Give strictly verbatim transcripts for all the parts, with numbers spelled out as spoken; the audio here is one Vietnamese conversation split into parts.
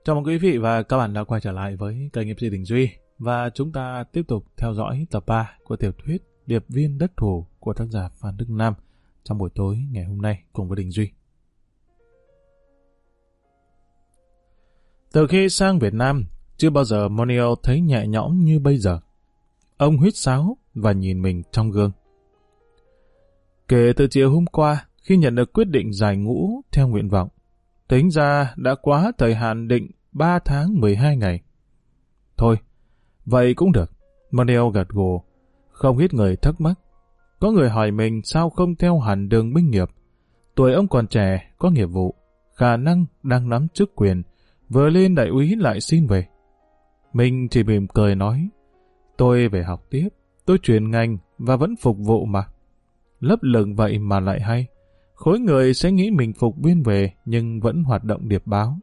Chào mừng quý vị và các bạn đã quay trở lại với kênh em xê Đình Duy. Và chúng ta tiếp tục theo dõi tập ba của tiểu thuyết Điệp viên đất thủ của tác giả Phan Đức Nam trong buổi tối ngày hôm nay cùng với Đình Duy. Từ khi sang Việt Nam, chưa bao giờ Monio thấy nhẹ nhõm như bây giờ. Ông huýt sáo và nhìn mình trong gương. Kể từ chiều hôm qua, khi nhận được quyết định giải ngũ theo nguyện vọng, tính ra đã quá thời hạn định ba tháng mười hai ngày. Thôi, vậy cũng được. Monio gật gù, không ít người thắc mắc. Có người hỏi mình sao không theo hẳn đường binh nghiệp. Tuổi ông còn trẻ, có nghiệp vụ, khả năng đang nắm chức quyền, vừa lên đại úy lại xin về. Mình chỉ mỉm cười nói, tôi về học tiếp, tôi chuyển ngành và vẫn phục vụ mà. Lấp lửng vậy mà lại hay. Khối người sẽ nghĩ mình phục viên về nhưng vẫn hoạt động điệp báo.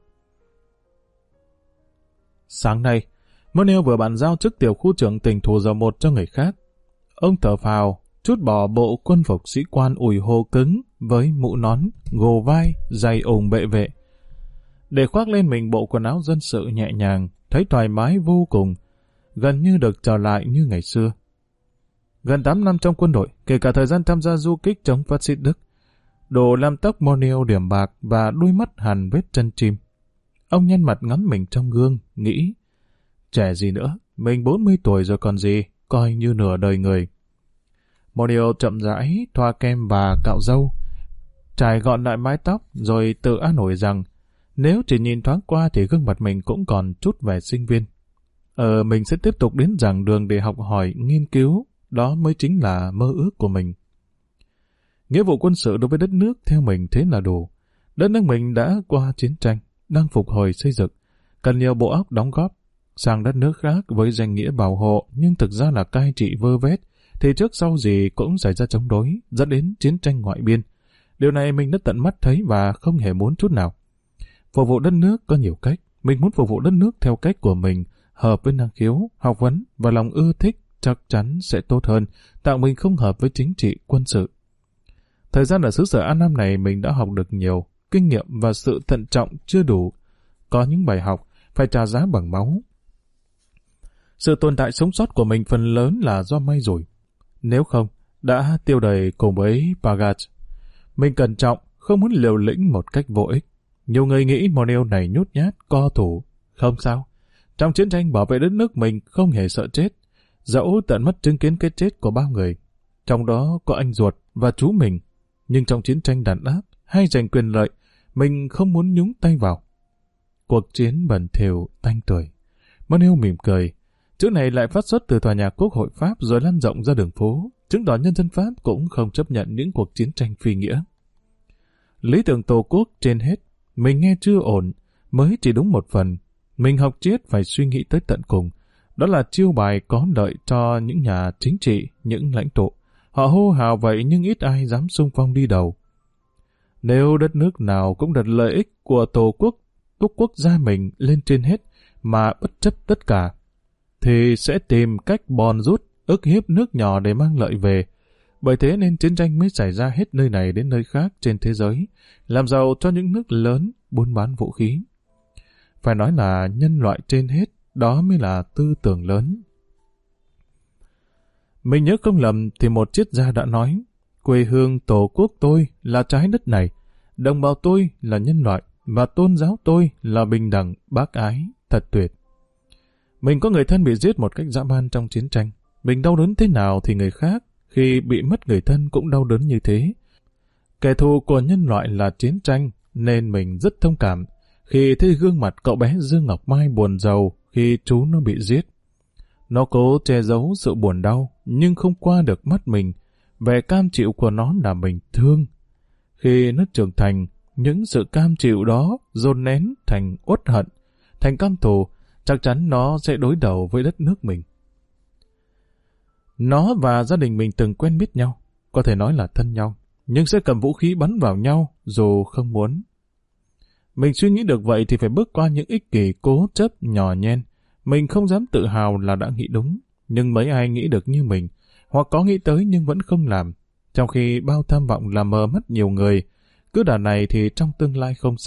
Sáng nay, Monio vừa bàn giao chức tiểu khu trưởng tỉnh Thủ Dầu Một cho người khác. Ông thở phào, trút bỏ bộ quân phục sĩ quan ủi hô cứng với mũ nón, gồ vai, giày ủng bệ vệ. Để khoác lên mình bộ quần áo dân sự nhẹ nhàng, thấy thoải mái vô cùng, gần như được trở lại như ngày xưa. Gần tám năm trong quân đội, kể cả thời gian tham gia du kích chống phát xít Đức, đồ làm tóc Monio điểm bạc và đôi mắt hằn vết chân chim. Ông nhăn mặt ngắm mình trong gương, nghĩ, trẻ gì nữa, mình bốn mươi tuổi rồi còn gì, coi như nửa đời người. Monio chậm rãi, thoa kem và cạo râu, trải gọn lại mái tóc, rồi tự an ủi rằng, nếu chỉ nhìn thoáng qua thì gương mặt mình cũng còn chút vẻ sinh viên. Ờ, mình sẽ tiếp tục đến giảng đường để học hỏi, nghiên cứu, đó mới chính là mơ ước của mình. Nghĩa vụ quân sự đối với đất nước theo mình thế là đủ. Đất nước mình đã qua chiến tranh, đang phục hồi xây dựng, cần nhiều bộ óc đóng góp. Sang đất nước khác với danh nghĩa bảo hộ nhưng thực ra là cai trị vơ vét, thì trước sau gì cũng xảy ra chống đối, dẫn đến chiến tranh ngoại biên. Điều này mình đã tận mắt thấy và không hề muốn chút nào. Phục vụ đất nước có nhiều cách, mình muốn phục vụ đất nước theo cách của mình, hợp với năng khiếu, học vấn và lòng ưa thích chắc chắn sẽ tốt hơn, tạo mình không hợp với chính trị, quân sự. Thời gian ở xứ sở An Nam này mình đã học được nhiều, kinh nghiệm và sự thận trọng chưa đủ. Có những bài học phải trả giá bằng máu. Sự tồn tại sống sót của mình phần lớn là do may rủi. Nếu không, đã tiêu đầy cùng với Pagat. Mình cẩn trọng, không muốn liều lĩnh một cách vô ích. Nhiều người nghĩ Monio này nhút nhát, co thủ. Không sao. Trong chiến tranh bảo vệ đất nước mình không hề sợ chết. Dẫu tận mắt chứng kiến cái chết của bao người. Trong đó có anh ruột và chú mình. Nhưng trong chiến tranh đàn áp hay giành quyền lợi, mình không muốn nhúng tay vào. Cuộc chiến bẩn thỉu, tanh tưởi. Monio mỉm cười. Chữ này lại phát xuất từ tòa nhà Quốc hội Pháp rồi lan rộng ra đường phố, chứng tỏ nhân dân Pháp cũng không chấp nhận những cuộc chiến tranh phi nghĩa. Lý tưởng Tổ quốc trên hết, mình nghe chưa ổn, mới chỉ đúng một phần. Mình học triết phải suy nghĩ tới tận cùng. Đó là chiêu bài có lợi cho những nhà chính trị, những lãnh tụ. Họ hô hào vậy nhưng ít ai dám xung phong đi đầu. Nếu đất nước nào cũng đặt lợi ích của Tổ quốc, quốc quốc gia mình lên trên hết mà bất chấp tất cả, thì sẽ tìm cách bòn rút, ức hiếp nước nhỏ để mang lợi về. Bởi thế nên chiến tranh mới xảy ra hết nơi này đến nơi khác trên thế giới, làm giàu cho những nước lớn buôn bán vũ khí. Phải nói là nhân loại trên hết, đó mới là tư tưởng lớn. Mình nhớ không lầm thì một triết gia đã nói, quê hương Tổ quốc tôi là trái đất này, đồng bào tôi là nhân loại, và tôn giáo tôi là bình đẳng, bác ái, thật tuyệt. Mình có người thân bị giết một cách dã man trong chiến tranh. Mình đau đớn thế nào thì người khác khi bị mất người thân cũng đau đớn như thế. Kẻ thù của nhân loại là chiến tranh, nên mình rất thông cảm khi thấy gương mặt cậu bé Dương Ngọc Mai buồn rầu khi chú nó bị giết. Nó cố che giấu sự buồn đau, nhưng không qua được mắt mình. Vẻ cam chịu của nó làm mình thương. Khi nó trưởng thành, những sự cam chịu đó dồn nén thành uất hận, thành căm thù, chắc chắn nó sẽ đối đầu với đất nước mình. Nó và gia đình mình từng quen biết nhau, có thể nói là thân nhau, nhưng sẽ cầm vũ khí bắn vào nhau dù không muốn. Mình suy nghĩ được vậy thì phải bước qua những ích kỷ cố chấp nhỏ nhen. Mình không dám tự hào là đã nghĩ đúng, nhưng mấy ai nghĩ được như mình, hoặc có nghĩ tới nhưng vẫn không làm. Trong khi bao tham vọng làm mờ mắt nhiều người, cứ đà này thì trong tương lai không xa,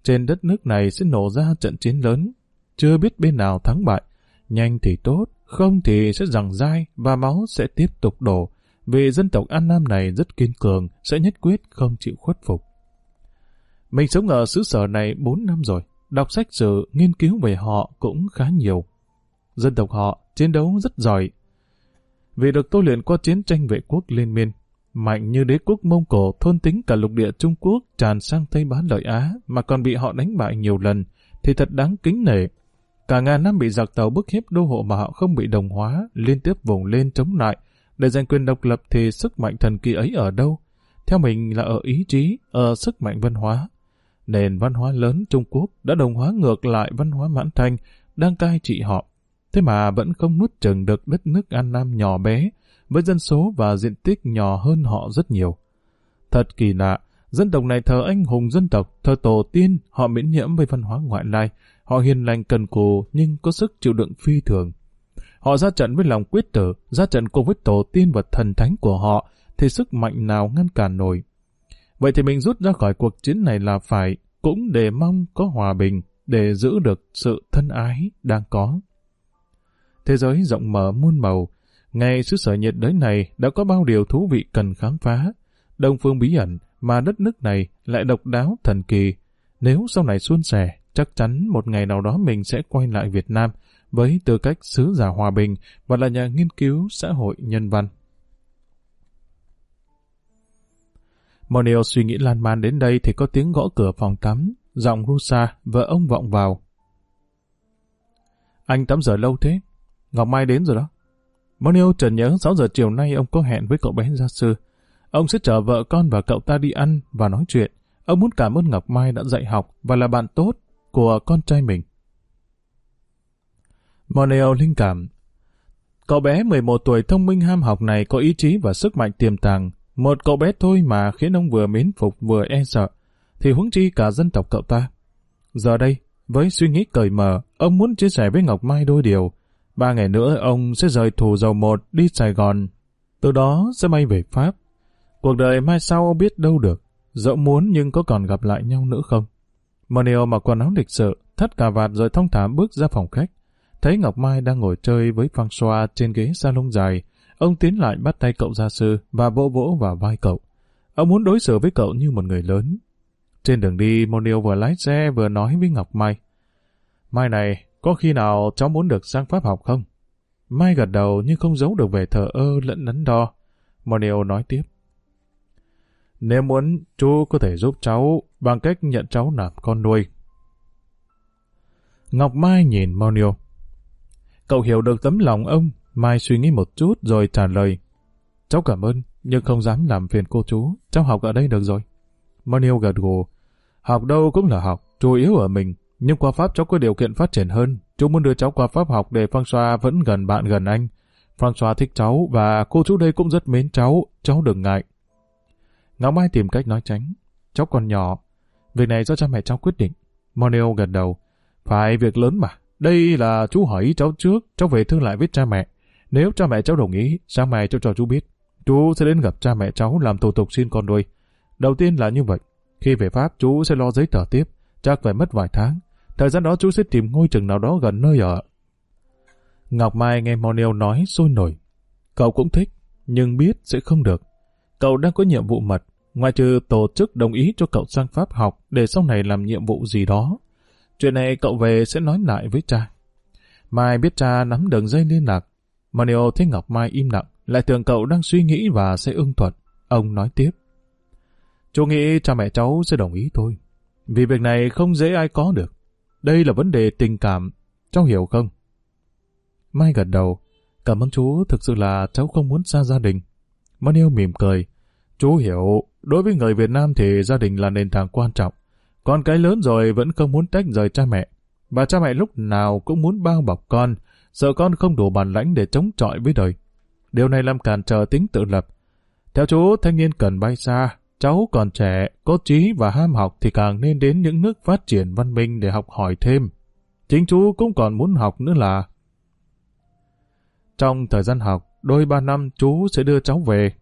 trên đất nước này sẽ nổ ra trận chiến lớn. Chưa biết bên nào thắng bại, nhanh thì tốt, không thì sẽ giằng dai và máu sẽ tiếp tục đổ, vì dân tộc An Nam này rất kiên cường, sẽ nhất quyết không chịu khuất phục. Mình sống ở xứ sở này bốn năm rồi, đọc sách sử, nghiên cứu về họ cũng khá nhiều. Dân tộc họ chiến đấu rất giỏi, vì được tôi luyện qua chiến tranh vệ quốc liên miên. Mạnh như đế quốc Mông Cổ thôn tính cả lục địa Trung Quốc tràn sang Tây Bán Lợi Á mà còn bị họ đánh bại nhiều lần, thì thật đáng kính nể. Cả ngàn năm bị giặc Tàu bức hiếp đô hộ mà họ không bị đồng hóa, liên tiếp vùng lên chống lại. Để giành quyền độc lập thì sức mạnh thần kỳ ấy ở đâu? Theo mình là ở ý chí, ở sức mạnh văn hóa. Nền văn hóa lớn Trung Quốc đã đồng hóa ngược lại văn hóa Mãn Thanh, đang cai trị họ. Thế mà vẫn không nuốt chừng được đất nước An Nam nhỏ bé, với dân số và diện tích nhỏ hơn họ rất nhiều. Thật kỳ lạ, dân tộc này thờ anh hùng dân tộc, thờ tổ tiên, họ miễn nhiễm với văn hóa ngoại lai, họ hiền lành cần cù nhưng có sức chịu đựng phi thường. Họ ra trận với lòng quyết tử, ra trận cùng với tổ tiên và thần thánh của họ, thì sức mạnh nào ngăn cản nổi. Vậy thì mình rút ra khỏi cuộc chiến này là phải, cũng để mong có hòa bình, để giữ được sự thân ái đang có. Thế giới rộng mở muôn màu, ngay xứ sở nhiệt đới này đã có bao điều thú vị cần khám phá. Đông phương bí ẩn mà đất nước này lại độc đáo thần kỳ. Nếu sau này suôn sẻ, chắc chắn một ngày nào đó mình sẽ quay lại Việt Nam với tư cách sứ giả hòa bình và là nhà nghiên cứu xã hội nhân văn. Moneo suy nghĩ lan man đến đây thì có tiếng gõ cửa phòng tắm, giọng Rusa, vợ ông vọng vào. Anh tắm giờ lâu thế? Ngọc Mai đến rồi đó. Moneo chợt nhớ sáu giờ chiều nay ông có hẹn với cậu bé gia sư. Ông sẽ chở vợ con và cậu ta đi ăn và nói chuyện. Ông muốn cảm ơn Ngọc Mai đã dạy học và là bạn tốt của con trai mình. Moneo linh cảm. Cậu bé mười một tuổi thông minh ham học này có ý chí và sức mạnh tiềm tàng. Một cậu bé thôi mà khiến ông vừa mến phục vừa e sợ, thì huống chi cả dân tộc cậu ta. Giờ đây, với suy nghĩ cởi mở, ông muốn chia sẻ với Ngọc Mai đôi điều. Ba ngày nữa ông sẽ rời Thủ Dầu Một đi Sài Gòn, từ đó sẽ bay về Pháp. Cuộc đời mai sau biết đâu được, dẫu muốn nhưng có còn gặp lại nhau nữa không? Moneo mặc quần áo lịch sự, thắt cà vạt rồi thong thả bước ra phòng khách. Thấy Ngọc Mai đang ngồi chơi với François trên ghế salon dài, ông tiến lại bắt tay cậu gia sư và vỗ vỗ vào vai cậu. Ông muốn đối xử với cậu như một người lớn. Trên đường đi, Moneo vừa lái xe vừa nói với Ngọc Mai. Mai này, có khi nào cháu muốn được sang Pháp học không? Mai gật đầu nhưng không giấu được vẻ thờ ơ lẫn đắn đo. Moneo nói tiếp. Nếu muốn, chú có thể giúp cháu bằng cách nhận cháu làm con nuôi. Ngọc Mai nhìn Moneo. Cậu hiểu được tấm lòng ông. Mai suy nghĩ một chút rồi trả lời. Cháu cảm ơn, nhưng không dám làm phiền cô chú. Cháu học ở đây được rồi. Moneo gật gù. Học đâu cũng là học, chủ yếu ở mình. Nhưng qua Pháp cháu có điều kiện phát triển hơn. Chú muốn đưa cháu qua Pháp học để François vẫn gần bạn gần anh. François thích cháu và cô chú đây cũng rất mến cháu. Cháu đừng ngại. Ngọc Mai tìm cách nói tránh. Cháu còn nhỏ. Việc này do cha mẹ cháu quyết định. Moneo gật đầu. Phải, việc lớn mà. Đây là chú hỏi ý cháu trước. Cháu về thương lại với cha mẹ. Nếu cha mẹ cháu đồng ý, sáng mai cháu cho chú biết. Chú sẽ đến gặp cha mẹ cháu làm thủ tục xin con nuôi. Đầu tiên là như vậy. Khi về Pháp, chú sẽ lo giấy tờ tiếp. Chắc phải mất vài tháng. Thời gian đó chú sẽ tìm ngôi trường nào đó gần nơi ở. Ngọc Mai nghe Moneo nói sôi nổi. Cậu cũng thích, nhưng biết sẽ không được. Cậu đang có nhiệm vụ mật, ngoại trừ tổ chức đồng ý cho cậu sang Pháp học để sau này làm nhiệm vụ gì đó. Chuyện này cậu về sẽ nói lại với cha. Mai biết cha nắm đường dây liên lạc. Moneo thấy Ngọc Mai im lặng, lại tưởng cậu đang suy nghĩ và sẽ ưng thuận. Ông nói tiếp. Chú nghĩ cha mẹ cháu sẽ đồng ý thôi. Vì việc này không dễ ai có được. Đây là vấn đề tình cảm, cháu hiểu không? Mai gật đầu. Cảm ơn chú, thực sự là cháu không muốn xa gia đình. Moneo mỉm cười. Chú hiểu, đối với người Việt Nam thì gia đình là nền tảng quan trọng. Con cái lớn rồi vẫn không muốn tách rời cha mẹ. Và cha mẹ lúc nào cũng muốn bao bọc con, sợ con không đủ bản lãnh để chống chọi với đời. Điều này làm cản trở tính tự lập. Theo chú, thanh niên cần bay xa. Cháu còn trẻ, có trí và ham học thì càng nên đến những nước phát triển văn minh để học hỏi thêm. Chính chú cũng còn muốn học nữa là... Trong thời gian học, đôi ba năm chú sẽ đưa cháu về.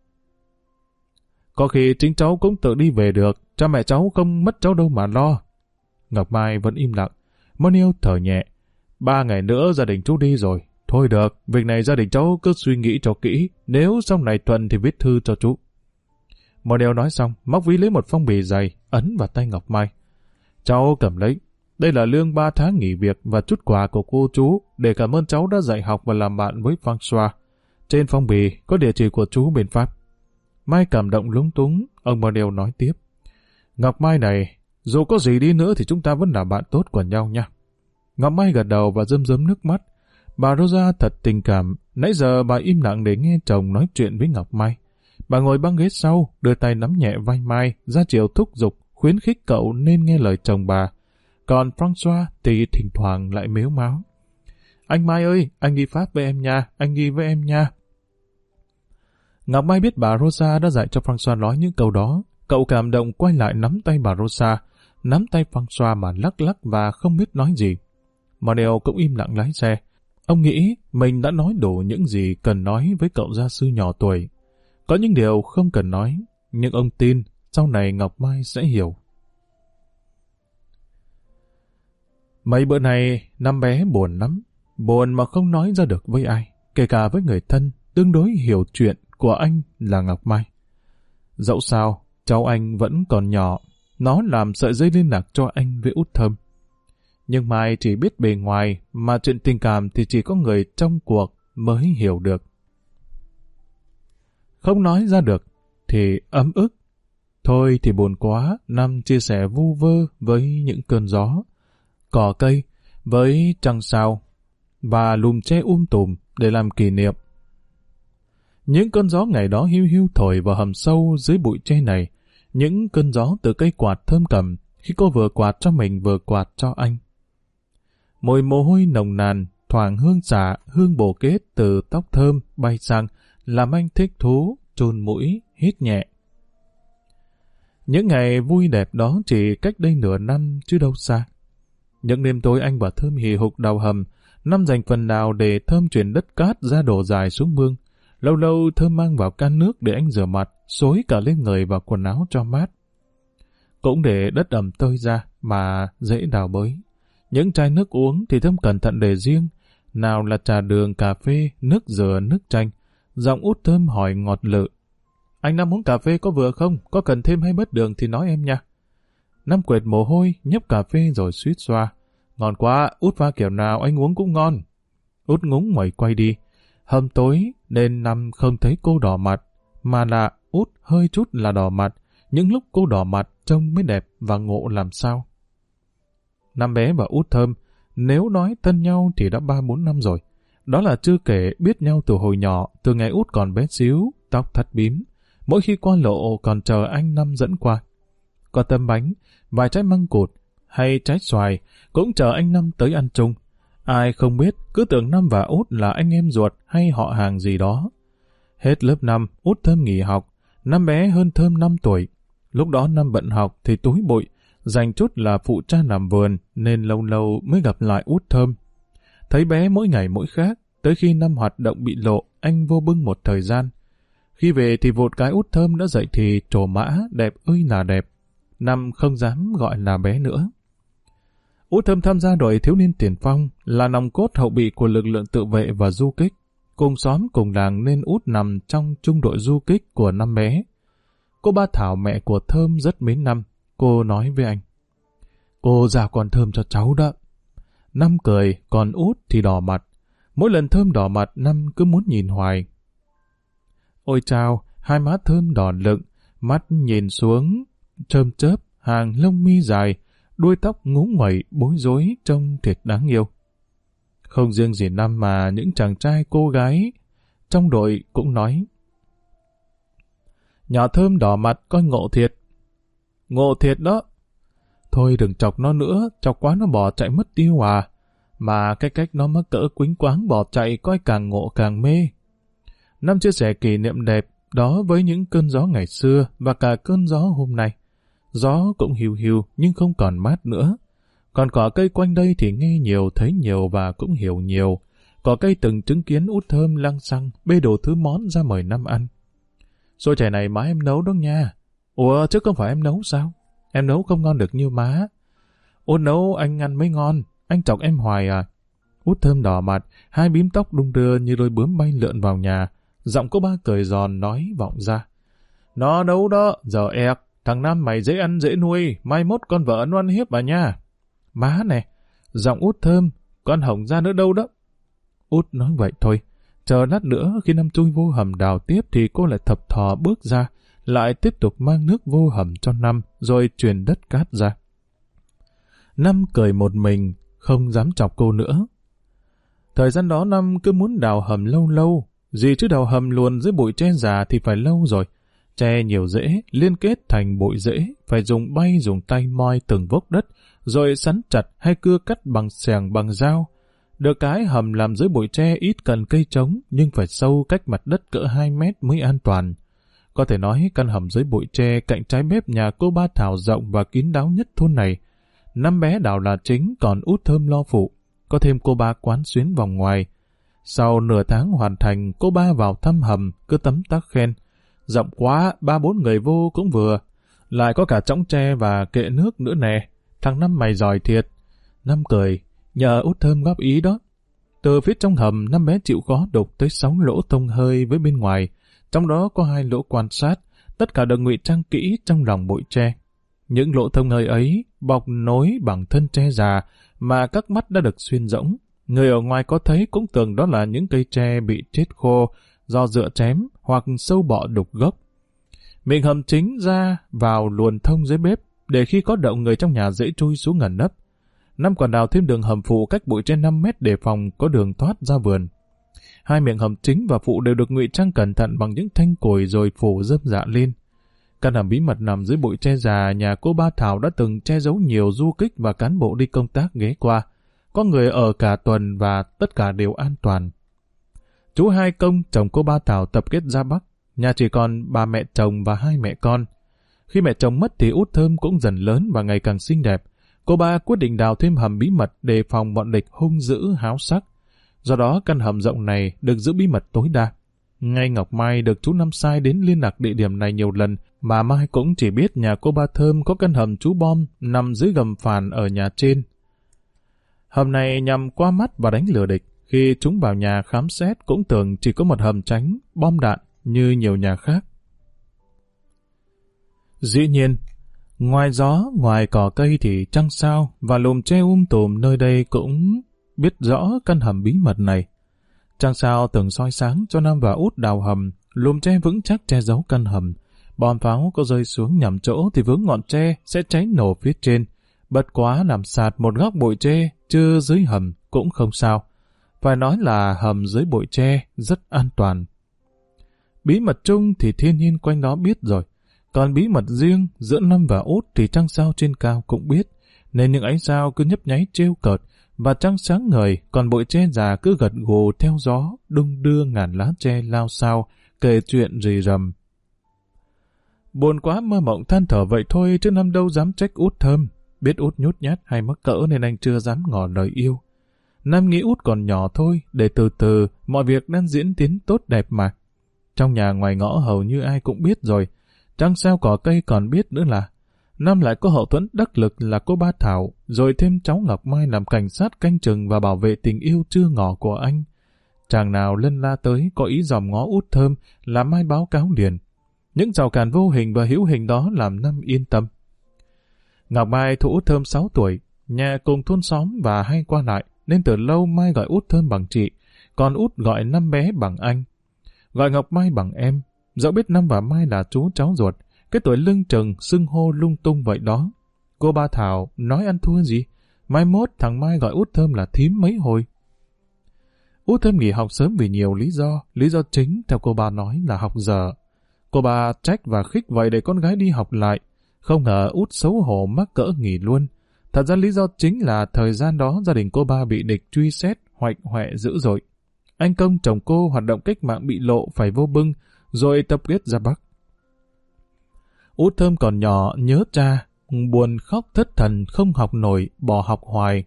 Có khi chính cháu cũng tự đi về được, cha mẹ cháu không mất cháu đâu mà lo. Ngọc Mai vẫn im lặng. Moniel thở nhẹ. Ba ngày nữa gia đình chú đi rồi. Thôi được, việc này gia đình cháu cứ suy nghĩ cho kỹ. Nếu sau này thuận thì viết thư cho chú. Moniel nói xong, móc ví lấy một phong bì dày, ấn vào tay Ngọc Mai. Cháu cầm lấy. Đây là lương ba tháng nghỉ việc và chút quà của cô chú để cảm ơn cháu đã dạy học và làm bạn với François. Trên phong bì có địa chỉ của chú bên Pháp. Mai cảm động lúng túng, ông Moniel nói tiếp. Ngọc Mai này, dù có gì đi nữa thì chúng ta vẫn là bạn tốt của nhau nha. Ngọc Mai gật đầu và rơm rớm nước mắt. Bà Rosa thật tình cảm, nãy giờ bà im lặng để nghe chồng nói chuyện với Ngọc Mai. Bà ngồi băng ghế sau, đưa tay nắm nhẹ vai Mai, ra chiều thúc giục, khuyến khích cậu nên nghe lời chồng bà. Còn François thì thỉnh thoảng lại mếu máo. Anh Mai ơi, anh đi Pháp với em nha, anh đi với em nha. Ngọc Mai biết bà Rosa đã dạy cho François nói những câu đó. Cậu cảm động quay lại nắm tay bà Rosa, nắm tay François mà lắc lắc và không biết nói gì. Moniel cũng im lặng lái xe. Ông nghĩ mình đã nói đủ những gì cần nói với cậu gia sư nhỏ tuổi. Có những điều không cần nói, nhưng ông tin sau này Ngọc Mai sẽ hiểu. Mấy bữa này, năm bé buồn lắm. Buồn mà không nói ra được với ai, kể cả với người thân, tương đối hiểu chuyện của anh là Ngọc Mai. Dẫu sao, cháu anh vẫn còn nhỏ, nó làm sợi dây liên lạc cho anh với Út Thơm. Nhưng Mai chỉ biết bề ngoài, mà chuyện tình cảm thì chỉ có người trong cuộc mới hiểu được. Không nói ra được, thì ấm ức. Thôi thì buồn quá, Năm chia sẻ vu vơ với những cơn gió, cỏ cây, với trăng sao, và lùm tre um tùm để làm kỷ niệm. Những cơn gió ngày đó hiu hiu thổi vào hầm sâu dưới bụi tre này, những cơn gió từ cây quạt thơm cầm khi cô vừa quạt cho mình vừa quạt cho anh. Mùi mồ hôi nồng nàn, thoảng hương xả, hương bồ kết từ tóc thơm bay sang, làm anh thích thú, chôn mũi, hít nhẹ. Những ngày vui đẹp đó chỉ cách đây nửa năm chứ đâu xa. Những đêm tối anh và Thơm hì hục đào hầm, Năm dành phần nào để Thơm chuyển đất cát ra đổ dài xuống mương. Lâu lâu Thơm mang vào can nước để anh rửa mặt, xối cả lên người và quần áo cho mát. Cũng để đất ẩm tơi ra mà dễ đào bới. Những chai nước uống thì Thơm cẩn thận để riêng, nào là trà đường, cà phê, nước dừa, nước chanh. Giọng Út Thơm hỏi ngọt lự. Anh Năm uống cà phê có vừa không? Có cần thêm hay bớt đường thì nói em nha. Năm quệt mồ hôi, nhấp cà phê rồi suýt xoa. Ngon quá, Út pha kiểu nào anh uống cũng ngon. Út ngúng ngoẩy quay đi. Hầm tối nên Năm không thấy cô đỏ mặt, mà là Út hơi chút là đỏ mặt. Những lúc cô đỏ mặt trông mới đẹp và ngộ làm sao. Năm bé và Út Thơm, nếu nói thân nhau thì đã ba bốn năm rồi. Đó là chưa kể biết nhau từ hồi nhỏ, từ ngày Út còn bé xíu, tóc thắt bím. Mỗi khi qua lộ còn chờ anh Năm dẫn qua. Có tấm bánh, vài trái măng cụt hay trái xoài cũng chờ anh Năm tới ăn chung. Ai không biết, cứ tưởng Năm và Út là anh em ruột hay họ hàng gì đó. Hết lớp năm, Út Thơm nghỉ học. Năm bé hơn Thơm năm tuổi. Lúc đó Năm bận học thì túi bụi, dành chút là phụ cha làm vườn nên lâu lâu mới gặp lại Út Thơm. Thấy bé mỗi ngày mỗi khác, tới khi Năm hoạt động bị lộ, anh vô bưng một thời gian. Khi về thì vụt cái Út Thơm đã dậy thì trổ mã, đẹp ơi là đẹp. Năm không dám gọi là bé nữa. Út Thơm tham gia đội thiếu niên tiền phong, là nòng cốt hậu bị của lực lượng tự vệ và du kích. Cùng xóm cùng làng nên Út nằm trong trung đội du kích của Năm bé. Cô ba Thảo mẹ của Thơm rất mến Năm. Cô nói với anh. Cô giao con Thơm cho cháu đó. Năm cười, còn Út thì đỏ mặt. Mỗi lần Thơm đỏ mặt, Năm cứ muốn nhìn hoài. Ôi chao, hai má Thơm đỏ lựng, mắt nhìn xuống, chớm chớp, hàng lông mi dài, đuôi tóc ngúng nguẩy bối rối trông thiệt đáng yêu. Không riêng gì Năm mà những chàng trai cô gái trong đội cũng nói. Nhỏ Thơm đỏ mặt coi ngộ thiệt. Ngộ thiệt đó. Thôi đừng chọc nó nữa, chọc quá nó bỏ chạy mất tiêu à. Mà cái cách nó mắc cỡ quýnh quáng bỏ chạy coi càng ngộ càng mê. Năm chia sẻ kỷ niệm đẹp đó với những cơn gió ngày xưa và cả cơn gió hôm nay. Gió cũng hiu hiu nhưng không còn mát nữa. Còn cỏ cây quanh đây thì nghe nhiều, thấy nhiều và cũng hiểu nhiều. Cỏ cây từng chứng kiến Út Thơm lăng xăng, bê đồ thứ món ra mời Năm ăn. Xôi chè này má em nấu đó nha. Ủa chứ không phải em nấu sao? Em nấu không ngon được như má. Út nấu anh ăn mới ngon, anh chọc em hoài à. Út Thơm đỏ mặt, hai bím tóc đung đưa như đôi bướm bay lượn vào nhà. Giọng cô ba cười giòn nói vọng ra. Nó đâu đó, giờ ẹc, thằng Nam mày dễ ăn dễ nuôi, mai mốt con vợ nó ăn hiếp bà nha. Má nè, giọng Út Thơm, con Hồng ra nữa đâu đó. Út nói vậy thôi, chờ lát nữa khi Năm chui vô hầm đào tiếp thì cô lại thập thò bước ra, lại tiếp tục mang nước vô hầm cho Năm, rồi truyền đất cát ra. Năm cười một mình, không dám chọc cô nữa. Thời gian đó Năm cứ muốn đào hầm lâu lâu, gì chứ đào hầm luồn dưới bụi tre già thì phải lâu rồi. Tre nhiều rễ, liên kết thành bụi rễ, phải dùng bay dùng tay moi từng vốc đất, rồi sắn chặt hay cưa cắt bằng xẻng bằng dao. Được cái hầm làm dưới bụi tre ít cần cây trống, nhưng phải sâu cách mặt đất cỡ hai mét mới an toàn. Có thể nói căn hầm dưới bụi tre cạnh trái bếp nhà cô ba Thảo rộng và kín đáo nhất thôn này. Năm bé Đào là chính, còn Út Thơm lo phụ. Có thêm cô ba quán xuyến vòng ngoài. Sau nửa tháng hoàn thành, cô ba vào thăm hầm, cứ tấm tắc khen. Rộng quá, ba bốn người vô cũng vừa. Lại có cả chõng tre và kệ nước nữa nè. Thằng Năm mày giỏi thiệt. Năm cười, nhờ Út Thơm góp ý đó. Từ phía trong hầm, năm bé chịu khó đục tới sáu lỗ thông hơi với bên ngoài. Trong đó có hai lỗ quan sát, tất cả được ngụy trang kỹ trong lòng bụi tre. Những lỗ thông hơi ấy bọc nối bằng thân tre già mà các mắt đã được xuyên rỗng. Người ở ngoài có thấy cũng tưởng đó là những cây tre bị chết khô do dựa chém hoặc sâu bọ đục gốc. Miệng hầm chính ra vào luồn thông dưới bếp để khi có động người trong nhà dễ chui xuống ẩn nấp. Năm còn đào thêm đường hầm phụ cách bụi tre năm mét để phòng có đường thoát ra vườn. Hai miệng hầm chính và phụ đều được ngụy trang cẩn thận bằng những thanh củi rồi phủ rơm rạ lên. Căn hầm bí mật nằm dưới bụi tre già nhà cô ba Thảo đã từng che giấu nhiều du kích và cán bộ đi công tác ghé qua. Có người ở cả tuần và tất cả đều an toàn. Chú Hai Công, chồng cô ba Thảo tập kết ra Bắc. Nhà chỉ còn bà mẹ chồng và hai mẹ con. Khi mẹ chồng mất thì Út Thơm cũng dần lớn và ngày càng xinh đẹp. Cô ba quyết định đào thêm hầm bí mật đề phòng bọn địch hung dữ háo sắc. Do đó căn hầm rộng này được giữ bí mật tối đa. Ngay Ngọc Mai được chú Năm sai đến liên lạc địa điểm này nhiều lần, mà Mai cũng chỉ biết nhà cô ba Thơm có căn hầm trú bom nằm dưới gầm phản ở nhà trên. Hầm này nhằm qua mắt và đánh lừa địch. Khi chúng vào nhà khám xét cũng tưởng chỉ có một hầm tránh bom đạn như nhiều nhà khác. Dĩ nhiên, ngoài gió, ngoài cỏ cây thì trăng sao và lùm tre um tùm nơi đây cũng biết rõ căn hầm bí mật này. Trăng sao từng soi sáng cho Nam và Út đào hầm, lùm tre vững chắc che giấu căn hầm. Bom pháo có rơi xuống nhầm chỗ thì vướng ngọn tre sẽ cháy nổ phía trên. Bật quá làm sạt một góc bụi tre, chứ dưới hầm cũng không sao. Phải nói là hầm dưới bụi tre rất an toàn. Bí mật chung thì thiên nhiên quanh đó biết rồi. Còn bí mật riêng giữa Năm và Út thì trăng sao trên cao cũng biết. Nên những ánh sao cứ nhấp nháy trêu cợt và trăng sáng ngời, còn bụi tre già cứ gật gù theo gió, đung đưa ngàn lá tre lao sao, kể chuyện rì rầm. Buồn quá mơ mộng than thở vậy thôi, chứ Năm đâu dám trách Út Thơm. Biết Út nhút nhát hay mắc cỡ nên anh chưa dám ngỏ lời yêu. Năm nghĩ Út còn nhỏ thôi, để từ từ, mọi việc đang diễn tiến tốt đẹp mà. Trong nhà ngoài ngõ hầu như ai cũng biết rồi, trăng sao cỏ cây còn biết nữa là. Năm lại có hậu thuẫn đắc lực là cô ba Thảo, rồi thêm cháu Ngọc Mai làm cảnh sát canh chừng và bảo vệ tình yêu chưa ngỏ của anh. Chàng nào lân la tới có ý dòm ngó Út Thơm là Mai báo cáo liền. Những rào cản vô hình và hữu hình đó làm Năm yên tâm. Ngọc Mai thụ Út Thơm sáu tuổi, nhà cùng thôn xóm và hay qua lại, nên từ lâu Mai gọi Út Thơm bằng chị, còn Út gọi Năm bé bằng anh. Gọi Ngọc Mai bằng em, dẫu biết Năm và Mai là chú cháu ruột, cái tuổi lưng chừng xưng hô lung tung vậy đó. Cô ba Thảo nói ăn thua gì, mai mốt thằng Mai gọi Út Thơm là thím mấy hồi. Út Thơm nghỉ học sớm vì nhiều lý do, lý do chính theo cô ba nói là học dở. Cô ba trách và khích vậy để con gái đi học lại, không ngờ Út xấu hổ mắc cỡ nghỉ luôn. Thật ra lý do chính là thời gian đó gia đình cô ba bị địch truy xét, hoạch hoẹ dữ dội. Anh Công chồng cô hoạt động cách mạng bị lộ phải vô bưng, rồi tập kết ra Bắc. Út Thơm còn nhỏ nhớ cha, buồn khóc thất thần không học nổi, bỏ học hoài.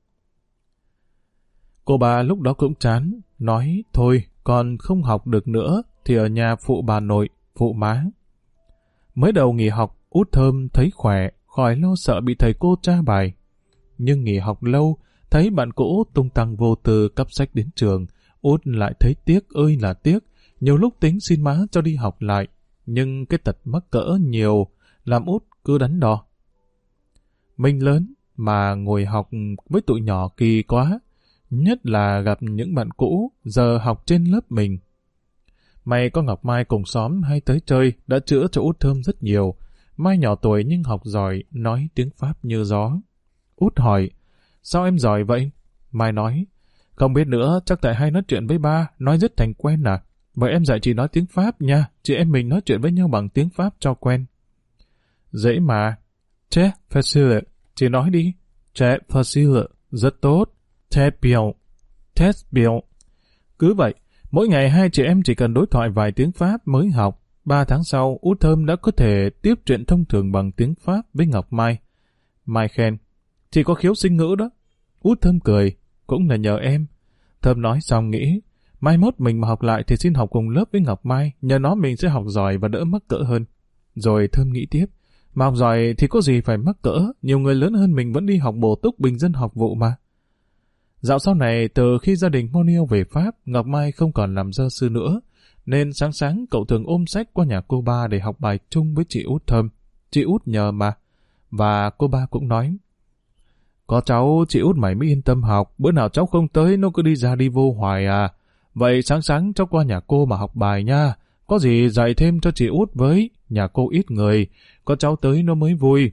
Cô ba lúc đó cũng chán, nói thôi con không học được nữa thì ở nhà phụ bà nội, phụ má. Mới đầu nghỉ học, Út Thơm thấy khỏe, khỏi lo sợ bị thầy cô tra bài. nhưng nghỉ học lâu, thấy bạn cũ tung tăng vô tư cắp sách đến trường, Út lại thấy tiếc ơi là tiếc, nhiều lúc tính xin má cho đi học lại, nhưng cái tật mắc cỡ nhiều, làm Út cứ đắn đo. Mình lớn mà ngồi học với tụi nhỏ kỳ quá, nhất là gặp những bạn cũ giờ học trên lớp mình. May có Ngọc Mai cùng xóm hay tới chơi đã chữa cho Út Thơm rất nhiều. Mai nhỏ tuổi nhưng học giỏi, nói tiếng Pháp như gió. Út hỏi, sao em giỏi vậy? Mai nói, không biết nữa, chắc tại hay nói chuyện với ba, nói rất thành quen à. Vậy em dạy chị nói tiếng Pháp nha, chị em mình nói chuyện với nhau bằng tiếng Pháp cho quen. Dễ mà. Très facile, chị nói đi. Très facile, rất tốt. Très bien, très bien. Cứ vậy, mỗi ngày hai chị em chỉ cần đối thoại vài tiếng Pháp mới học. Ba tháng sau, Út Thơm đã có thể tiếp chuyện thông thường bằng tiếng Pháp với Ngọc Mai. Mai khen, chị có khiếu sinh ngữ đó. Út Thơm cười, cũng là nhờ em. Thơm nói xong nghĩ, mai mốt mình mà học lại thì xin học cùng lớp với Ngọc Mai, nhờ nó mình sẽ học giỏi và đỡ mắc cỡ hơn. Rồi Thơm nghĩ tiếp, mà học giỏi thì có gì phải mắc cỡ, nhiều người lớn hơn mình vẫn đi học bổ túc bình dân học vụ mà. Dạo sau này, từ khi gia đình Monio về Pháp, Ngọc Mai không còn làm gia sư nữa, nên sáng sáng cậu thường ôm sách qua nhà cô ba để học bài chung với chị Út Thơm. Chị Út nhờ mà. Và cô ba cũng nói, có cháu, chị Út mày mới yên tâm học, bữa nào cháu không tới nó cứ đi ra đi vô hoài à. Vậy sáng sáng cháu qua nhà cô mà học bài nha, có gì dạy thêm cho chị Út với, nhà cô ít người, có cháu tới nó mới vui.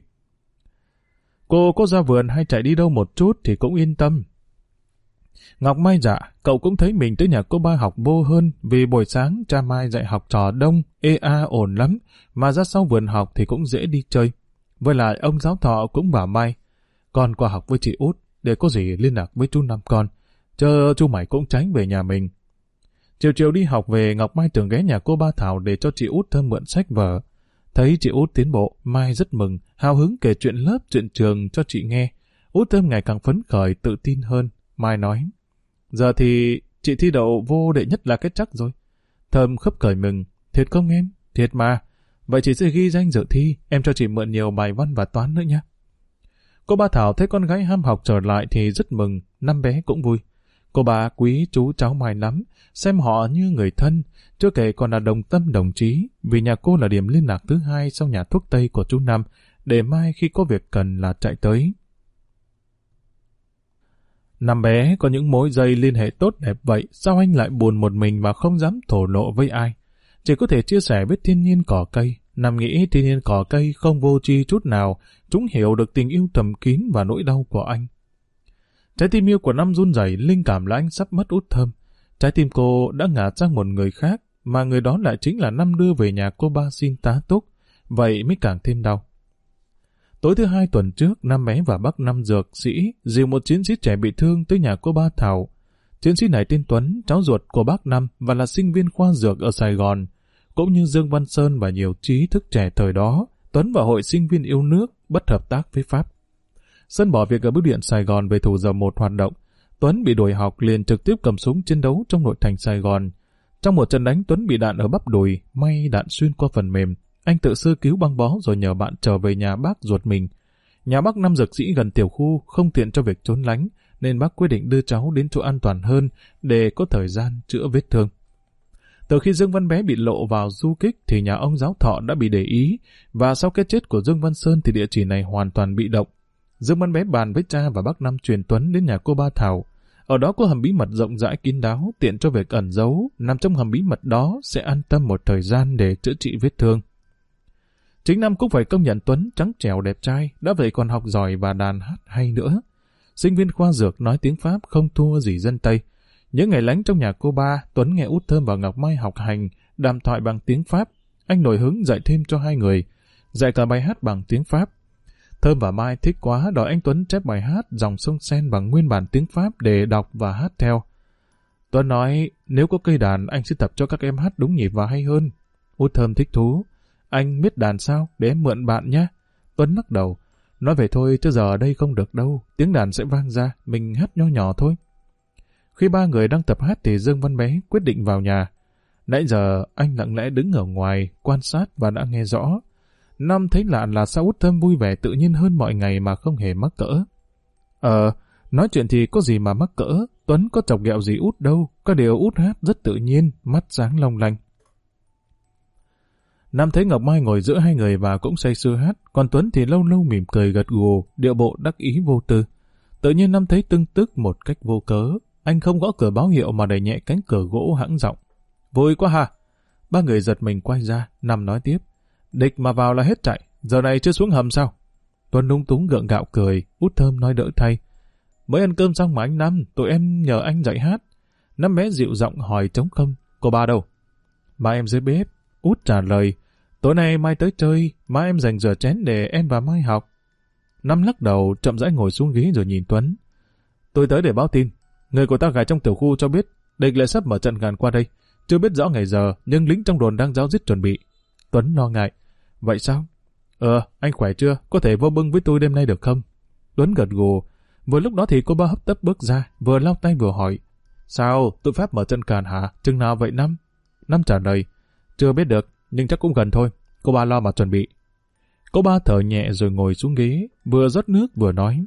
Cô có ra vườn hay chạy đi đâu một chút thì cũng yên tâm. Ngọc Mai dạ, cậu cũng thấy mình tới nhà cô ba học vô hơn, vì buổi sáng cha Mai dạy học trò đông, ê a ổn lắm, mà ra sau vườn học thì cũng dễ đi chơi. Với lại ông giáo thọ cũng bảo Mai, con qua học với chị Út, để có gì liên lạc với chú Năm con, chờ chú mày cũng tránh về nhà mình. Chiều chiều đi học về, Ngọc Mai thường ghé nhà cô ba Thảo để cho chị Út Thơm mượn sách vở. Thấy chị Út tiến bộ, Mai rất mừng, hào hứng kể chuyện lớp, chuyện trường cho chị nghe. Út Thơm ngày càng phấn khởi, tự tin hơn. Mai nói, giờ thì chị thi đậu vô đệ nhất là cái chắc rồi. Thơm khấp khởi mừng, thiệt không em? Thiệt mà. Vậy chị sẽ ghi danh dự thi, em cho chị mượn nhiều bài văn và toán nữa nha. Cô ba Thảo thấy con gái ham học trở lại thì rất mừng, năm bé cũng vui. Cô bà quý chú cháu Mai lắm, xem họ như người thân, chưa kể còn là đồng tâm đồng chí, vì nhà cô là điểm liên lạc thứ hai sau nhà thuốc Tây của chú Năm, để Mai khi có việc cần là chạy tới. Năm bé có những mối dây liên hệ tốt đẹp vậy, sao anh lại buồn một mình mà không dám thổ lộ với ai? Chỉ có thể chia sẻ với thiên nhiên cỏ cây. Năm nghĩ thiên nhiên cỏ cây không vô tri chút nào, chúng hiểu được tình yêu thầm kín và nỗi đau của anh. Trái tim yêu của Năm run rẩy, linh cảm là anh sắp mất Út Thơm. Trái tim cô đã ngả sang một người khác, mà người đó lại chính là Năm đưa về nhà cô ba xin tá túc, vậy mới càng thêm đau. Tối thứ hai tuần trước, Năm bé và bác Năm dược sĩ dìu một chiến sĩ trẻ bị thương tới nhà cô ba Thảo. Chiến sĩ này tên Tuấn, cháu ruột của bác Năm và là sinh viên khoa dược ở Sài Gòn. Cũng như Dương Văn Sơn và nhiều trí thức trẻ thời đó, Tuấn vào hội sinh viên yêu nước, bất hợp tác với Pháp. Sơn bỏ việc ở bưu điện Sài Gòn về thủ dầu một hoạt động. Tuấn bị đuổi học liền trực tiếp cầm súng chiến đấu trong nội thành Sài Gòn. Trong một trận đánh, Tuấn bị đạn ở bắp đùi, may đạn xuyên qua phần mềm. Anh tự sơ cứu băng bó rồi nhờ bạn trở về nhà bác ruột mình. Nhà bác Năm dược sĩ gần tiểu khu, không tiện cho việc trốn lánh, nên bác quyết định đưa cháu đến chỗ an toàn hơn để có thời gian chữa vết thương. Từ khi Dương Văn Bé bị lộ vào du kích thì nhà ông giáo thọ đã bị để ý, và sau cái chết của Dương Văn Sơn thì địa chỉ này hoàn toàn bị động. Dương Văn Bé bàn với cha và bác Năm truyền Tuấn đến nhà cô ba Thảo. Ở đó có hầm bí mật rộng rãi kín đáo, tiện cho việc ẩn giấu, nằm trong hầm bí mật đó sẽ an tâm một thời gian để chữa trị vết thương. Chính Năm cũng phải công nhận Tuấn trắng trẻo đẹp trai, đã vậy còn học giỏi và đàn hát hay nữa. Sinh viên khoa dược nói tiếng Pháp không thua gì dân Tây. Những ngày lánh trong nhà cô ba, Tuấn nghe Út Thơm và Ngọc Mai học hành, đàm thoại bằng tiếng Pháp. Anh nổi hứng dạy thêm cho hai người, dạy cả bài hát bằng tiếng Pháp. Thơm và Mai thích quá, đòi anh Tuấn chép bài hát dòng sông Sen bằng nguyên bản tiếng Pháp để đọc và hát theo. Tuấn nói, nếu có cây đàn, anh sẽ tập cho các em hát đúng nhịp và hay hơn. Út Thơm thích thú. Anh biết đàn sao, để em mượn bạn nhé. Tuấn lắc đầu. Nói về thôi, chứ giờ ở đây không được đâu, tiếng đàn sẽ vang ra, mình hát nho nhỏ thôi. Khi ba người đang tập hát thì Dương Văn Bé quyết định vào nhà. Nãy giờ anh lặng lẽ đứng ở ngoài, quan sát và đã nghe rõ. Năm thấy lạ là sao Út Thơm vui vẻ tự nhiên hơn mọi ngày mà không hề mắc cỡ. Ờ, nói chuyện thì có gì mà mắc cỡ, Tuấn có chọc ghẹo gì Út đâu, có điều Út hát rất tự nhiên, mắt sáng long lanh. Nam thấy Ngọc Mai ngồi giữa hai người và cũng say sưa hát, còn Tuấn thì lâu lâu mỉm cười gật gù, điệu bộ đắc ý vô tư. Tự nhiên Nam thấy tưng tức một cách vô cớ, anh không gõ cửa báo hiệu mà đẩy nhẹ cánh cửa gỗ hãng giọng. Vui quá ha! Ba người giật mình quay ra, Nam nói tiếp. Địch mà vào là hết chạy, giờ này chưa xuống hầm sao? Tuấn lúng túng gượng gạo cười, Út Thơm nói đỡ thay. Mới ăn cơm xong mà anh Năm, tụi em nhờ anh dạy hát. Năm bé dịu giọng hỏi trống không, cô ba đâu? Ba em dưới bếp. Út trả lời, tối nay Mai tới chơi, má em dành rửa chén để em và Mai học. Năm lắc đầu, chậm rãi ngồi xuống ghế rồi nhìn Tuấn. Tôi tới để báo tin, người của ta gài trong tiểu khu cho biết, địch lại sắp mở trận gàn qua đây. Chưa biết rõ ngày giờ, nhưng lính trong đồn đang ráo riết chuẩn bị. Tuấn lo ngại. Vậy sao? Ờ, anh khỏe chưa? Có thể vô bưng với tôi đêm nay được không? Tuấn gật gù. Vừa lúc đó thì cô ba hấp tấp bước ra, vừa lau tay vừa hỏi. Sao? Tụi Pháp mở trận càn hả? Chừng nào vậy Năm? Năm trả lời. Chưa biết được, nhưng chắc cũng gần thôi. Cô ba lo mà chuẩn bị. Cô ba thở nhẹ rồi ngồi xuống ghế, vừa rót nước vừa nói.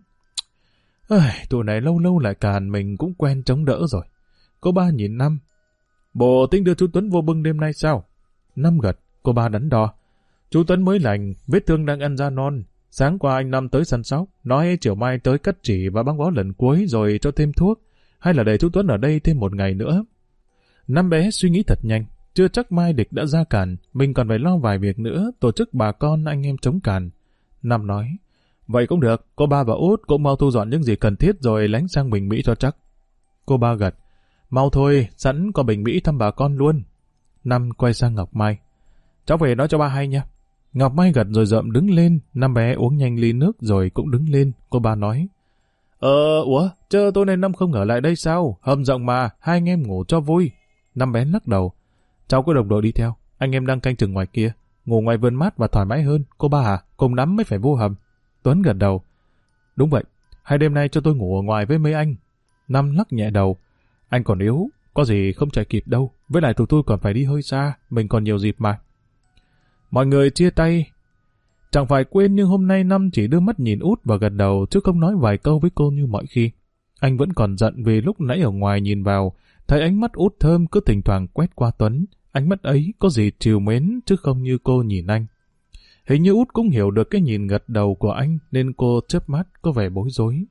Tụi này lâu lâu lại càn, mình cũng quen chống đỡ rồi. Cô ba nhìn Năm. Bộ tính đưa chú Tuấn vô bưng đêm nay sao? Năm gật, cô ba đắn đo. Chú Tuấn mới lành, vết thương đang ăn da non. Sáng qua anh Năm tới săn sóc, nói chiều mai tới cắt chỉ và băng bó lần cuối rồi cho thêm thuốc. Hay là để chú Tuấn ở đây thêm một ngày nữa? Năm bé suy nghĩ thật nhanh. Chưa chắc mai địch đã ra càn, mình còn phải lo vài việc nữa, tổ chức bà con anh em chống càn. Năm nói, vậy cũng được, cô ba và Út cũng mau thu dọn những gì cần thiết rồi lánh sang Bình Mỹ cho chắc. Cô ba gật, mau thôi, sẵn có Bình Mỹ thăm bà con luôn. Năm quay sang Ngọc Mai, cháu về nói cho ba hay nha. Ngọc Mai gật rồi rợm đứng lên, năm bé uống nhanh ly nước rồi cũng đứng lên. Cô ba nói, Ờ, ủa, chờ tối nay Năm không ở lại đây sao? Hầm rộng mà, hai anh em ngủ cho vui. Năm bé lắc đầu, cháu có đồng đội đi theo, anh em đang canh chừng ngoài kia, ngủ ngoài vườn mát và thoải mái hơn. Cô ba à, cùng lắm mới phải vô hầm. Tuấn gật đầu, đúng vậy, hai đêm nay cho tôi ngủ ở ngoài với mấy anh. Năm lắc nhẹ đầu, anh còn yếu, có gì không chạy kịp đâu, với lại tụi tôi còn phải đi hơi xa, mình còn nhiều dịp mà. Mọi người chia tay. Chẳng phải quên nhưng hôm nay Năm chỉ đưa mắt nhìn Út và gật đầu chứ không nói vài câu với cô như mọi khi. Anh vẫn còn giận vì lúc nãy ở ngoài nhìn vào, thấy ánh mắt Út Thơm cứ thỉnh thoảng quét qua Tuấn. Ánh mắt ấy có gì trìu mến chứ không như cô nhìn anh. Hình như Út cũng hiểu được cái nhìn gật đầu của anh nên cô chớp mắt có vẻ bối rối.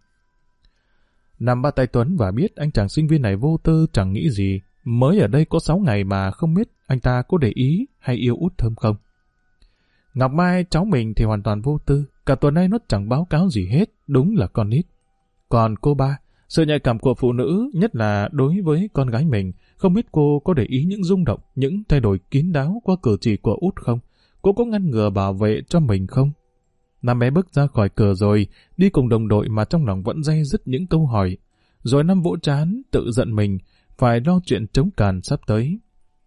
Nằm bắt tay Tuấn và biết anh chàng sinh viên này vô tư chẳng nghĩ gì. Mới ở đây có sáu ngày mà không biết anh ta có để ý hay yêu Út Thơm không. Ngọc Mai cháu mình thì hoàn toàn vô tư. Cả tuần nay nó chẳng báo cáo gì hết. Đúng là con nít. Còn cô ba, sự nhạy cảm của phụ nữ, nhất là đối với con gái mình, không biết cô có để ý những rung động, những thay đổi kín đáo qua cử chỉ của Út không? Cô có ngăn ngừa bảo vệ cho mình không? Năm bé bước ra khỏi cửa rồi, đi cùng đồng đội mà trong lòng vẫn day dứt những câu hỏi. Rồi Năm vỗ trán, tự giận mình, phải lo chuyện chống càn sắp tới.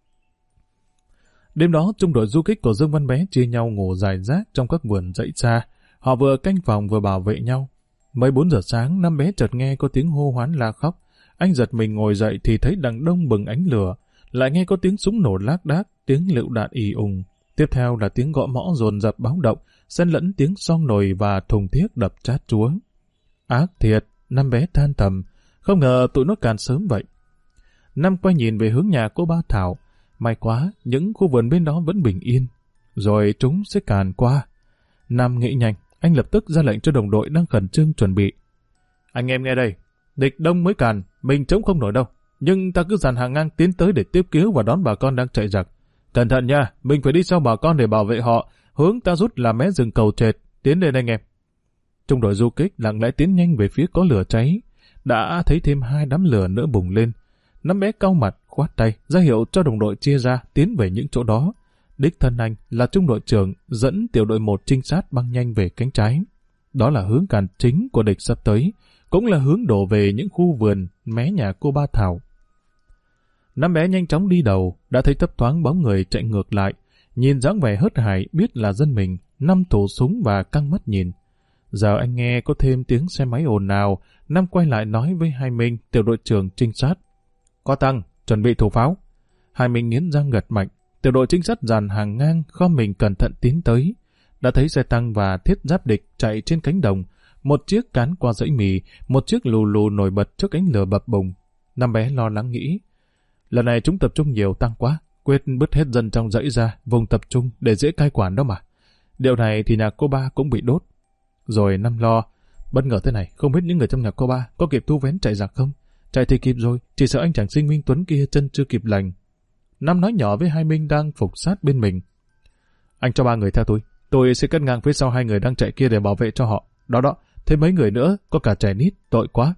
Đêm đó, trung đội du kích của Dương Văn Bé chia nhau ngủ dài rác trong các vườn dãy xa. Họ vừa canh phòng vừa bảo vệ nhau. Mới bốn giờ sáng, Năm Bé chợt nghe có tiếng hô hoán la khóc. Anh giật mình ngồi dậy thì thấy đằng đông bừng ánh lửa. Lại nghe có tiếng súng nổ lác đác, tiếng lựu đạn ì ùng. Tiếp theo là tiếng gõ mõ dồn dập báo động, xen lẫn tiếng xong nồi và thùng thiếc đập chát chúa. Ác thiệt, Năm Bé than thầm. Không ngờ tụi nó càn sớm vậy. Năm quay nhìn về hướng nhà cô ba Thảo. May quá, những khu vườn bên đó vẫn bình yên. Rồi chúng sẽ càn qua. Năm nghĩ nhanh, anh lập tức ra lệnh cho đồng đội đang khẩn trương chuẩn bị. Anh em nghe đây, địch đông mới càn, mình chống không nổi đâu. Nhưng ta cứ dàn hàng ngang tiến tới để tiếp cứu và đón bà con đang chạy giặc. Cẩn thận nha, mình phải đi sau bà con để bảo vệ họ. Hướng ta rút là mé rừng cầu trệt, tiến lên anh em. Trung đội du kích lặng lẽ tiến nhanh về phía có lửa cháy. Đã thấy thêm hai đám lửa nữa bùng lên. Năm Bé cau mặt, khoát tay, ra hiệu cho đồng đội chia ra, tiến về những chỗ đó. Đích thân anh là trung đội trưởng dẫn tiểu đội một trinh sát băng nhanh về cánh trái. Đó là hướng càn chính của địch sắp tới, cũng là hướng đổ về những khu vườn mé nhà cô ba Thảo. Năm Bé nhanh chóng đi đầu, đã thấy thấp thoáng bóng người chạy ngược lại. Nhìn dáng vẻ hớt hải biết là dân mình, Năm thủ súng và căng mắt nhìn. Giờ anh nghe có thêm tiếng xe máy ồn ào, Năm quay lại nói với Hai Minh, tiểu đội trưởng trinh sát. Có tăng, chuẩn bị thủ pháo. Hai Minh nghiến răng gật mạnh, tiểu đội trinh sát dàn hàng ngang, khom mình cẩn thận tiến tới. Đã thấy xe tăng và thiết giáp địch chạy trên cánh đồng, một chiếc cán qua dãy mì, một chiếc lù lù nổi bật trước ánh lửa bập bùng. Năm bé lo lắng nghĩ, lần này chúng tập trung nhiều tăng quá, quyết bứt hết dân trong dãy ra, vùng tập trung để dễ cai quản đó mà. Điều này thì nhà cô ba cũng bị đốt. Rồi Năm lo, bất ngờ thế này, không biết những người trong nhà cô ba có kịp thu vén chạy giặc không? Chạy thì kịp rồi, chỉ sợ anh chàng sinh Minh Tuấn kia chân chưa kịp lành. Năm nói nhỏ với hai Minh đang phục sát bên mình. Anh cho ba người theo tôi, tôi sẽ cắt ngang phía sau hai người đang chạy kia để bảo vệ cho họ. Đó đó, thêm mấy người nữa, có cả trẻ nít, tội quá.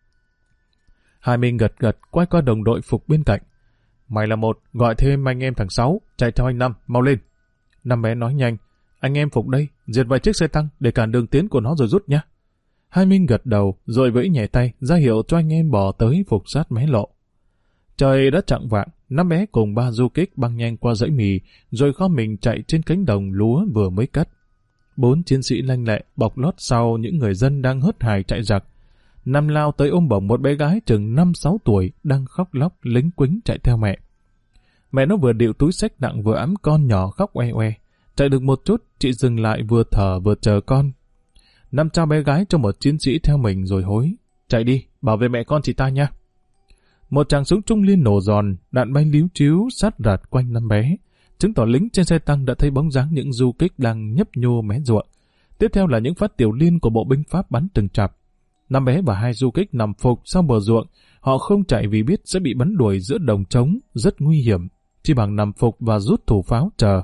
Hai Minh gật gật, quay qua đồng đội Phục bên cạnh. Mày là một, gọi thêm anh em thằng Sáu, chạy theo anh Năm, mau lên. Năm bé nói nhanh, anh em Phục đây, diệt vài chiếc xe tăng để cản đường tiến của nó rồi rút nhá. Hai Minh gật đầu, rồi vẫy nhẹ tay, ra hiệu cho anh em bò tới phục sát mé lộ. Trời đã chạng vạng, năm bé cùng ba du kích băng nhanh qua dãy mì, rồi kho mình chạy trên cánh đồng lúa vừa mới cắt. Bốn chiến sĩ lanh lẹ bọc lót sau những người dân đang hớt hải chạy giặc. Năm lao tới ôm bổng một bé gái chừng năm sáu tuổi đang khóc lóc lính quính chạy theo mẹ. Mẹ nó vừa điệu túi xách nặng vừa ẵm con nhỏ khóc oe oe. Chạy được một chút, chị dừng lại vừa thở vừa chờ con. Năm trao bé gái cho một chiến sĩ theo mình rồi hối. Chạy đi, bảo vệ mẹ con chị ta nha. Một tràng súng trung liên nổ giòn, đạn bay líu chíu sát rạt quanh năm bé, chứng tỏ lính trên xe tăng đã thấy bóng dáng những du kích đang nhấp nhô mé ruộng. Tiếp theo là những phát tiểu liên của bộ binh Pháp bắn từng chặp. Năm bé và hai du kích nằm phục sau bờ ruộng, họ không chạy vì biết sẽ bị bắn đuổi giữa đồng trống, rất nguy hiểm, chỉ bằng nằm phục và rút thủ pháo chờ.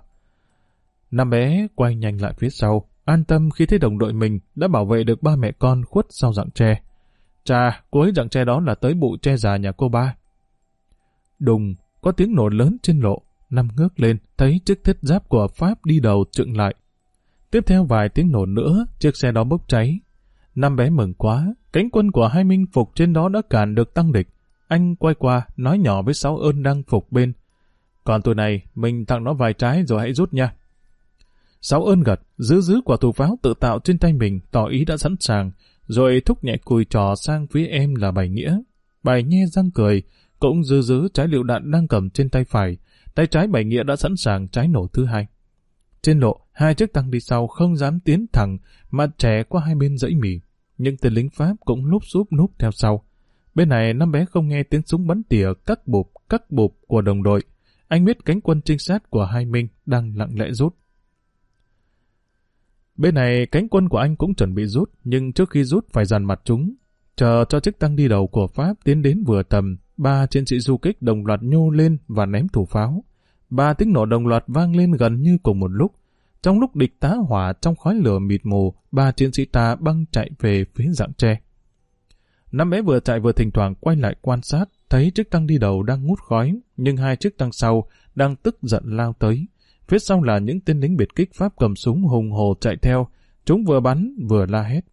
Năm bé quay nhanh lại phía sau, an tâm khi thấy đồng đội mình đã bảo vệ được ba mẹ con khuất sau rặng tre. Chà, cuối rặng tre đó là tới bụi tre già nhà cô ba. Đùng, có tiếng nổ lớn trên lộ. Năm ngước lên, thấy chiếc thiết giáp của Pháp đi đầu chựng lại. Tiếp theo vài tiếng nổ nữa, chiếc xe đó bốc cháy. Năm bé mừng quá, cánh quân của hai Minh Phục trên đó đã cản được tăng địch. Anh quay qua, nói nhỏ với Sáu Ơn đang phục bên. Còn tụi này, mình tặng nó vài trái rồi hãy rút nha. Sáu Ơn gật, giữ giữ quả thủ pháo tự tạo trên tay mình, tỏ ý đã sẵn sàng, rồi thúc nhẹ cùi trò sang phía em là Bảy Nghĩa. Bảy nhe răng cười, cũng giữ giữ trái lựu đạn đang cầm trên tay phải, tay trái Bảy Nghĩa đã sẵn sàng trái nổ thứ hai. Trên lộ, hai chiếc tăng đi sau không dám tiến thẳng, mà trẻ qua hai bên dãy mì. Những tên lính Pháp cũng lúp xúp núp theo sau. Bên này năm bé không nghe tiếng súng bắn tỉa cắt bụp, cắt bụp của đồng đội. Anh biết cánh quân trinh sát của hai Minh đang lặng lẽ rút. Bên này cánh quân của anh cũng chuẩn bị rút, nhưng trước khi rút phải dàn mặt chúng. Chờ cho chiếc tăng đi đầu của Pháp tiến đến vừa tầm, ba chiến sĩ du kích đồng loạt nhô lên và ném thủ pháo. Ba tiếng nổ đồng loạt vang lên gần như cùng một lúc. Trong lúc địch tá hỏa trong khói lửa mịt mù, ba chiến sĩ ta băng chạy về phía rặng tre. Năm bé vừa chạy vừa thỉnh thoảng quay lại quan sát, thấy chiếc tăng đi đầu đang ngút khói, nhưng hai chiếc tăng sau đang tức giận lao tới. Phía sau là những tên lính biệt kích Pháp cầm súng hùng hồ chạy theo, chúng vừa bắn vừa la hét.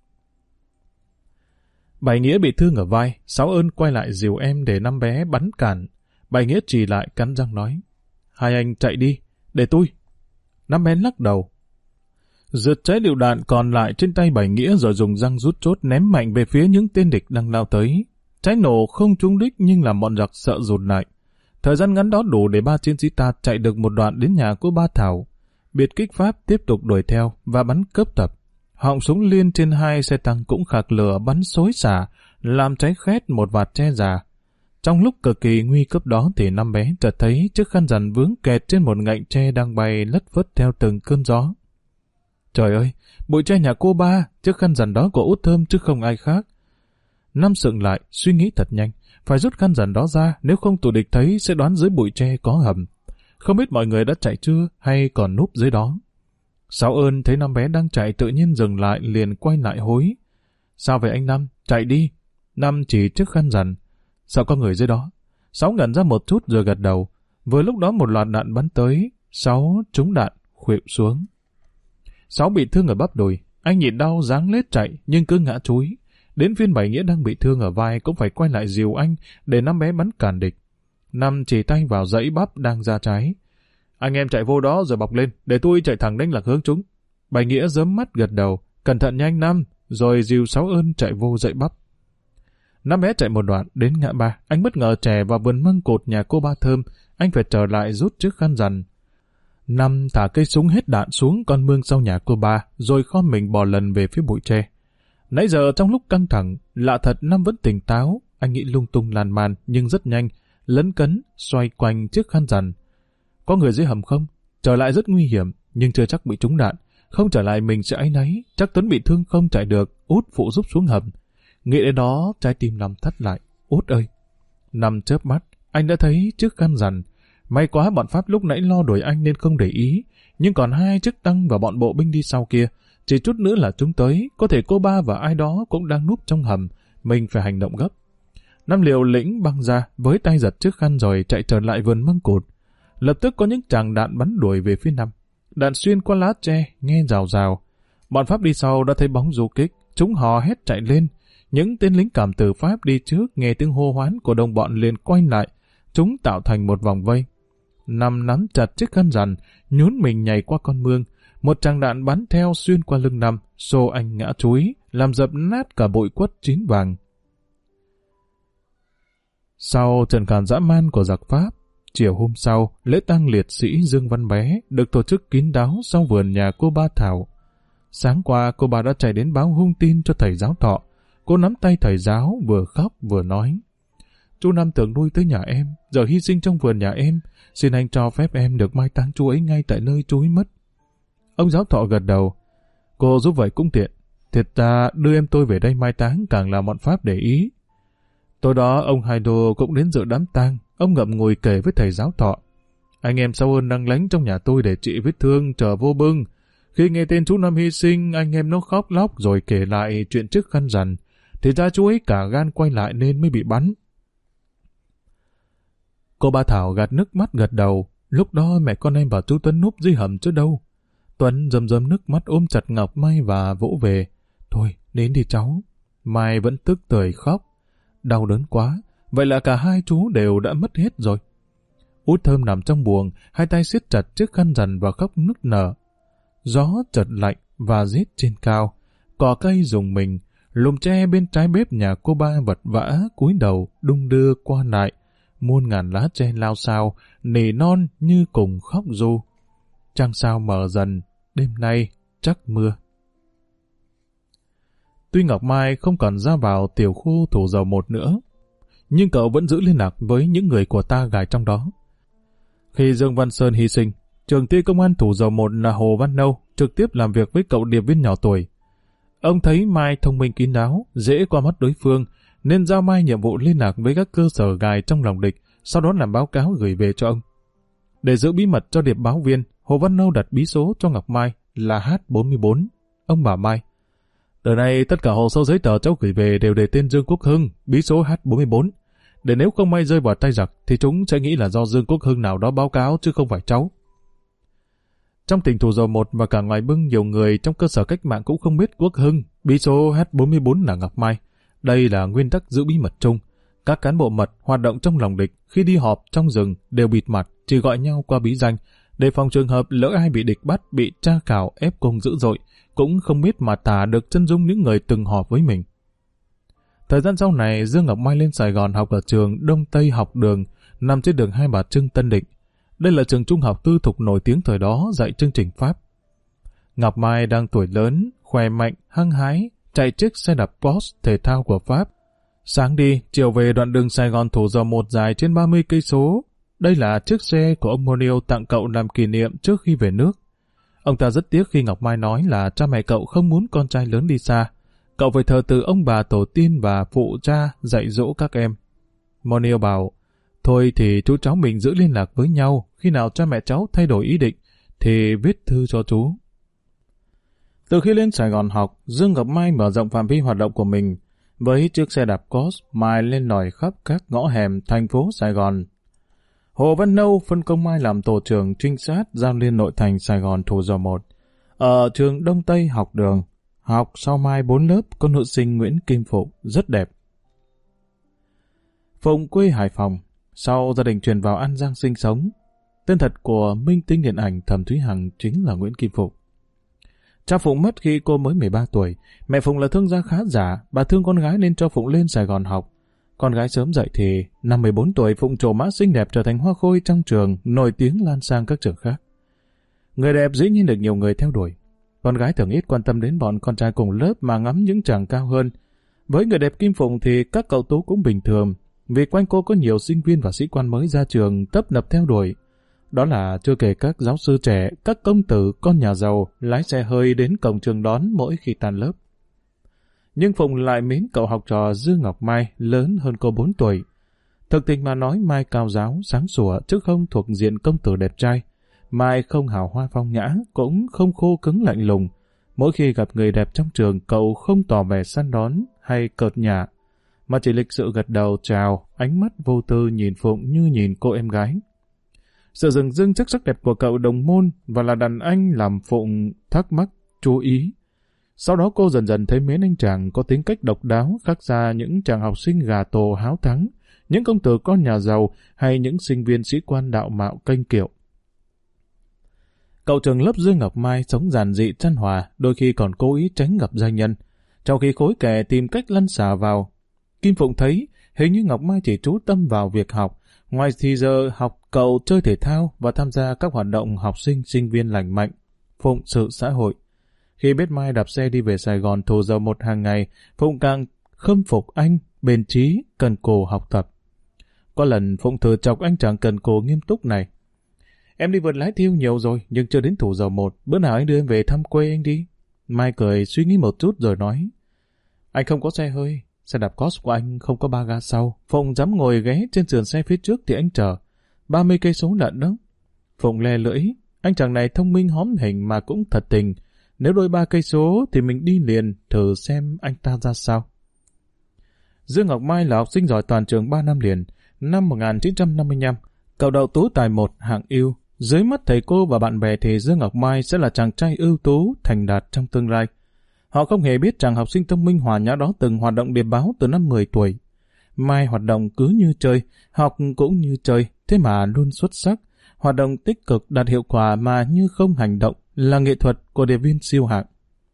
Bảy Nghĩa bị thương ở vai, Sáu Ơn quay lại dìu em để năm bé bắn cản. Bảy Nghĩa chỉ lại cắn răng nói, hai anh chạy đi, để tôi. Năm bé lắc đầu. Rượt trái lựu đạn còn lại trên tay Bảy Nghĩa rồi dùng răng rút chốt ném mạnh về phía những tên địch đang lao tới. Trái nổ không trúng đích nhưng làm bọn giặc sợ rụt lại. Thời gian ngắn đó đủ để ba chiến sĩ ta chạy được một đoạn đến nhà của ba Thảo. Biệt kích Pháp tiếp tục đuổi theo và bắn cướp tập. Họng súng liên trên hai xe tăng cũng khạc lửa bắn xối xả, làm cháy khét một vạt tre già. Trong lúc cực kỳ nguy cấp đó thì năm bé chợt thấy chiếc khăn rằn vướng kẹt trên một ngạnh tre đang bay lất phất theo từng cơn gió. Trời ơi, bụi tre nhà cô ba, chiếc khăn rằn đó của Út Thơm chứ không ai khác. Năm sượng lại, suy nghĩ thật nhanh, phải rút khăn rằn đó ra, nếu không tụi địch thấy sẽ đoán dưới bụi tre có hầm. Không biết mọi người đã chạy chưa hay còn núp dưới đó. Sáu Ơn thấy năm bé đang chạy tự nhiên dừng lại liền quay lại hối. Sao vậy anh Năm, chạy đi. Năm chỉ chiếc khăn rằn. Sao có người dưới đó? Sáu ngẩn ra một chút rồi gật đầu. Vừa lúc đó một loạt đạn bắn tới, Sáu trúng đạn, khuỵu xuống. Sáu bị thương ở bắp đùi, anh nhịn đau ráng lết chạy nhưng cứ ngã chúi. Đến phiên Bảy Nghĩa đang bị thương ở vai cũng phải quay lại dìu anh để năm bé bắn cản địch. Năm chỉ tay vào dãy bắp đang ra trái. Anh em chạy vô đó rồi bọc lên, để tôi chạy thẳng đánh lạc hướng chúng. Bảy Nghĩa giớm mắt gật đầu, cẩn thận nhanh Năm, rồi dìu Sáu Ơn chạy vô dãy bắp. Năm bé chạy một đoạn đến ngã ba, anh bất ngờ trẻ vào vườn măng cột nhà cô ba Thơm, anh phải trở lại rút chiếc khăn rằn. Năm thả cây súng hết đạn xuống con mương sau nhà cô ba, rồi khom mình bò lần về phía bụi tre. Nãy giờ trong lúc căng thẳng, lạ thật Năm vẫn tỉnh táo, anh nghĩ lung tung lan man nhưng rất nhanh, lấn cấn, xoay quanh chiếc khăn rằn. Có người dưới hầm không? Trở lại rất nguy hiểm, nhưng chưa chắc bị trúng đạn. Không trở lại mình sẽ áy náy, chắc Tuấn bị thương không chạy được, Út phụ giúp xuống hầm. Nghĩ đến đó, trái tim Năm thắt lại. Út ơi! Năm chớp mắt, anh đã thấy chiếc khăn rằn. May quá bọn Pháp lúc nãy lo đuổi anh nên không để ý, nhưng còn hai chiếc tăng và bọn bộ binh đi sau kia. Chỉ chút nữa là chúng tới, có thể cô ba và ai đó cũng đang núp trong hầm, mình phải hành động gấp. Năm liều lĩnh băng ra, với tay giật chiếc khăn rồi chạy trở lại vườn măng cụt. Lập tức có những tràng đạn bắn đuổi về phía Năm. Đạn xuyên qua lá tre, nghe rào rào. Bọn Pháp đi sau đã thấy bóng du kích, chúng hò hét chạy lên. Những tên lính cảm tử Pháp đi trước nghe tiếng hô hoán của đồng bọn liền quay lại, chúng tạo thành một vòng vây. Năm nắm chặt chiếc khăn rằn, nhún mình nhảy qua con mương. Một tràng đạn bắn theo xuyên qua lưng Năm, xô anh ngã chúi, làm dập nát cả bụi quất chín vàng. Sau trận càn dã man của giặc Pháp, chiều hôm sau, lễ tang liệt sĩ Dương Văn Bé được tổ chức kín đáo sau vườn nhà cô ba Thảo. Sáng qua, cô ba đã chạy đến báo hung tin cho thầy giáo Thọ. Cô nắm tay thầy giáo, vừa khóc vừa nói: "Chú Năm tưởng nuôi tới nhà em, giờ hy sinh trong vườn nhà em, xin anh cho phép em được mai táng chú ấy ngay tại nơi chú ấy mất." Ông giáo Thọ gật đầu: "Cô giúp vậy cũng tiện. Thiệt ra đưa em tôi về đây mai táng càng làm bọn Pháp để ý." Tối đó ông Hai Đô cũng đến dự đám tang. Ông ngậm ngùi kể với thầy giáo Thọ: "Anh em Sáu Ơn đang lánh trong nhà tôi để trị vết thương chờ vô bưng. Khi nghe tên chú Năm hy sinh, anh em nó khóc lóc rồi kể lại chuyện chiếc khăn rằn. Thì ra chú ấy cả gan quay lại nên mới bị bắn." Cô ba Thảo gạt nước mắt gật đầu. Lúc đó mẹ con em và chú Tuấn núp dưới hầm chứ đâu. Tuấn rơm rơm nước mắt ôm chặt Ngọc Mai và vỗ về: "Thôi, đến đi cháu." Mai vẫn tức tưởi khóc. Đau đớn quá, vậy là cả hai chú đều đã mất hết rồi. Út Thơm nằm trong buồng, hai tay siết chặt chiếc khăn rằn và khóc nức nở. Gió chợt lạnh và rít trên cao, cỏ cây rùng mình, lùm tre bên trái bếp nhà cô ba vật vã cúi đầu đung đưa qua lại, muôn ngàn lá tre lao xao, nỉ non như cùng khóc ru. Trăng sao mờ dần, đêm nay chắc mưa. Tuy Ngọc Mai không còn ra vào tiểu khu Thủ Dầu Một nữa, nhưng cậu vẫn giữ liên lạc với những người của ta gài trong đó. Khi Dương Văn Sơn hy sinh, trưởng ty công an Thủ Dầu Một là Hồ Văn Nâu trực tiếp làm việc với cậu điệp viên nhỏ tuổi. Ông thấy Mai thông minh kín đáo, dễ qua mắt đối phương, nên giao Mai nhiệm vụ liên lạc với các cơ sở gài trong lòng địch, sau đó làm báo cáo gửi về cho ông. Để giữ bí mật cho điệp báo viên, Hồ Văn Nâu đặt bí số cho Ngọc Mai là H bốn mươi bốn. Ông bảo Mai: "Từ nay tất cả hồ sơ giấy tờ cháu gửi về đều để tên Dương Quốc Hưng, bí số H bốn mươi bốn. Để nếu không may rơi vào tay giặc thì chúng sẽ nghĩ là do Dương Quốc Hưng nào đó báo cáo chứ không phải cháu." Trong tỉnh Thủ Dầu Một và cả ngoài Bưng, nhiều người trong cơ sở cách mạng cũng không biết Quốc Hưng, bí số H bốn mươi bốn là Ngọc Mai. Đây là nguyên tắc giữ bí mật chung. Các cán bộ mật hoạt động trong lòng địch khi đi họp trong rừng đều bịt mặt, chỉ gọi nhau qua bí danh, để phòng trường hợp lỡ ai bị địch bắt, bị tra khảo ép cung dữ dội, cũng không biết mà tả được chân dung những người từng họp với mình. Thời gian sau này, Dương Ngọc Mai lên Sài Gòn học ở trường Đông Tây Học Đường, nằm trên đường Hai Bà Trưng, Tân Định. Đây là trường trung học tư thục nổi tiếng thời đó, dạy chương trình Pháp. Ngọc Mai đang tuổi lớn, khỏe mạnh, hăng hái, chạy chiếc xe đạp Porsche thể thao của Pháp. Sáng đi, chiều về đoạn đường Sài Gòn Thủ Dầu Một dài trên ba mươi cây số. Đây là chiếc xe của ông Monio tặng cậu làm kỷ niệm trước khi về nước. Ông ta rất tiếc khi Ngọc Mai nói là cha mẹ cậu không muốn con trai lớn đi xa. Cậu phải thờ từ ông bà tổ tiên và phụ cha dạy dỗ các em. Monio bảo: "Thôi thì chú cháu mình giữ liên lạc với nhau, khi nào cha mẹ cháu thay đổi ý định thì viết thư cho chú." Từ khi lên Sài Gòn học, Dương Ngọc Mai mở rộng phạm vi hoạt động của mình. Với chiếc xe đạp Cos, Mai lên lỏi khắp các ngõ hẻm thành phố Sài Gòn. Hồ Văn Nâu phân công Mai làm tổ trưởng trinh sát giao liên nội thành Sài Gòn Thủ Dầu Một. Ở trường Đông Tây Học Đường, học sau Mai bốn lớp có nữ sinh Nguyễn Kim Phụng rất đẹp. Phụng quê Hải Phòng, sau gia đình chuyển vào An Giang sinh sống. Tên thật của minh tinh điện ảnh Thẩm Thúy Hằng chính là Nguyễn Kim Phụng. Cha Phụng mất khi cô mới mười ba tuổi, mẹ Phụng là thương gia khá giả, bà thương con gái nên cho Phụng lên Sài Gòn học. Con gái sớm dậy thì, năm mười bốn tuổi Phụng trổ mã xinh đẹp trở thành hoa khôi trong trường, nổi tiếng lan sang các trường khác. Người đẹp dĩ nhiên được nhiều người theo đuổi. Con gái thường ít quan tâm đến bọn con trai cùng lớp mà ngắm những chàng cao hơn. Với người đẹp Kim Phụng thì các cậu tú cũng bình thường, vì quanh cô có nhiều sinh viên và sĩ quan mới ra trường tấp nập theo đuổi. Đó là chưa kể các giáo sư trẻ, các công tử, con nhà giàu lái xe hơi đến cổng trường đón mỗi khi tan lớp. Nhưng Phụng lại mến cậu học trò Dương Ngọc Mai lớn hơn cô bốn tuổi. Thực tình mà nói, Mai cao giáo, sáng sủa chứ không thuộc diện công tử đẹp trai. Mai không hào hoa phong nhã, cũng không khô cứng lạnh lùng. Mỗi khi gặp người đẹp trong trường, cậu không tỏ vẻ săn đón hay cợt nhả, mà chỉ lịch sự gật đầu chào, ánh mắt vô tư nhìn Phụng như nhìn cô em gái. Sự dừng dưng trước sắc đẹp của cậu đồng môn và là đàn anh làm Phụng thắc mắc, chú ý. Sau đó cô dần dần thấy mến anh chàng có tính cách độc đáo khác xa những chàng học sinh gà tổ háo thắng, những công tử con nhà giàu hay những sinh viên sĩ quan đạo mạo kênh kiệu. Cậu trường lớp Dương Ngọc Mai sống giản dị chan hòa, đôi khi còn cố ý tránh gặp gia nhân, trong khi khối kẻ tìm cách lăn xả vào. Kim Phụng thấy hình như Ngọc Mai chỉ chú tâm vào việc học, ngoài thì giờ học cậu chơi thể thao và tham gia các hoạt động học sinh sinh viên lành mạnh, phụng sự xã hội. Khi biết Mai đạp xe đi về Sài Gòn thủ dầu một hàng ngày, Phụng càng khâm phục anh, bền chí, cần cù học tập. Có lần Phụng thử chọc anh chàng cần cù nghiêm túc này. Em đi vượt lái thiêu nhiều rồi, nhưng chưa đến thủ dầu một, bữa nào anh đưa em về thăm quê anh đi. Mai cười suy nghĩ một chút rồi nói, anh không có xe hơi, xe đạp Cos của anh không có ba ga sau. Phụng dám ngồi ghé trên sườn xe phía trước thì anh chờ. ba mươi cây số lận đó. Phụng le lưỡi, anh chàng này thông minh hóm hình mà cũng thật tình. Nếu đôi ba cây số thì mình đi liền, thử xem anh ta ra sao. Dương Ngọc Mai là học sinh giỏi toàn trường ba năm liền. Năm một nghìn chín trăm năm mươi lăm, cậu đậu tú tài một hạng ưu. Dưới mắt thầy cô và bạn bè thì Dương Ngọc Mai sẽ là chàng trai ưu tú, thành đạt trong tương lai. Họ không hề biết chàng học sinh thông minh hòa nhã đó từng hoạt động điệp báo từ năm mười tuổi. Mai hoạt động cứ như chơi, học cũng như chơi, thế mà luôn xuất sắc. Hoạt động tích cực đạt hiệu quả mà như không hành động là nghệ thuật của điệp viên siêu hạng.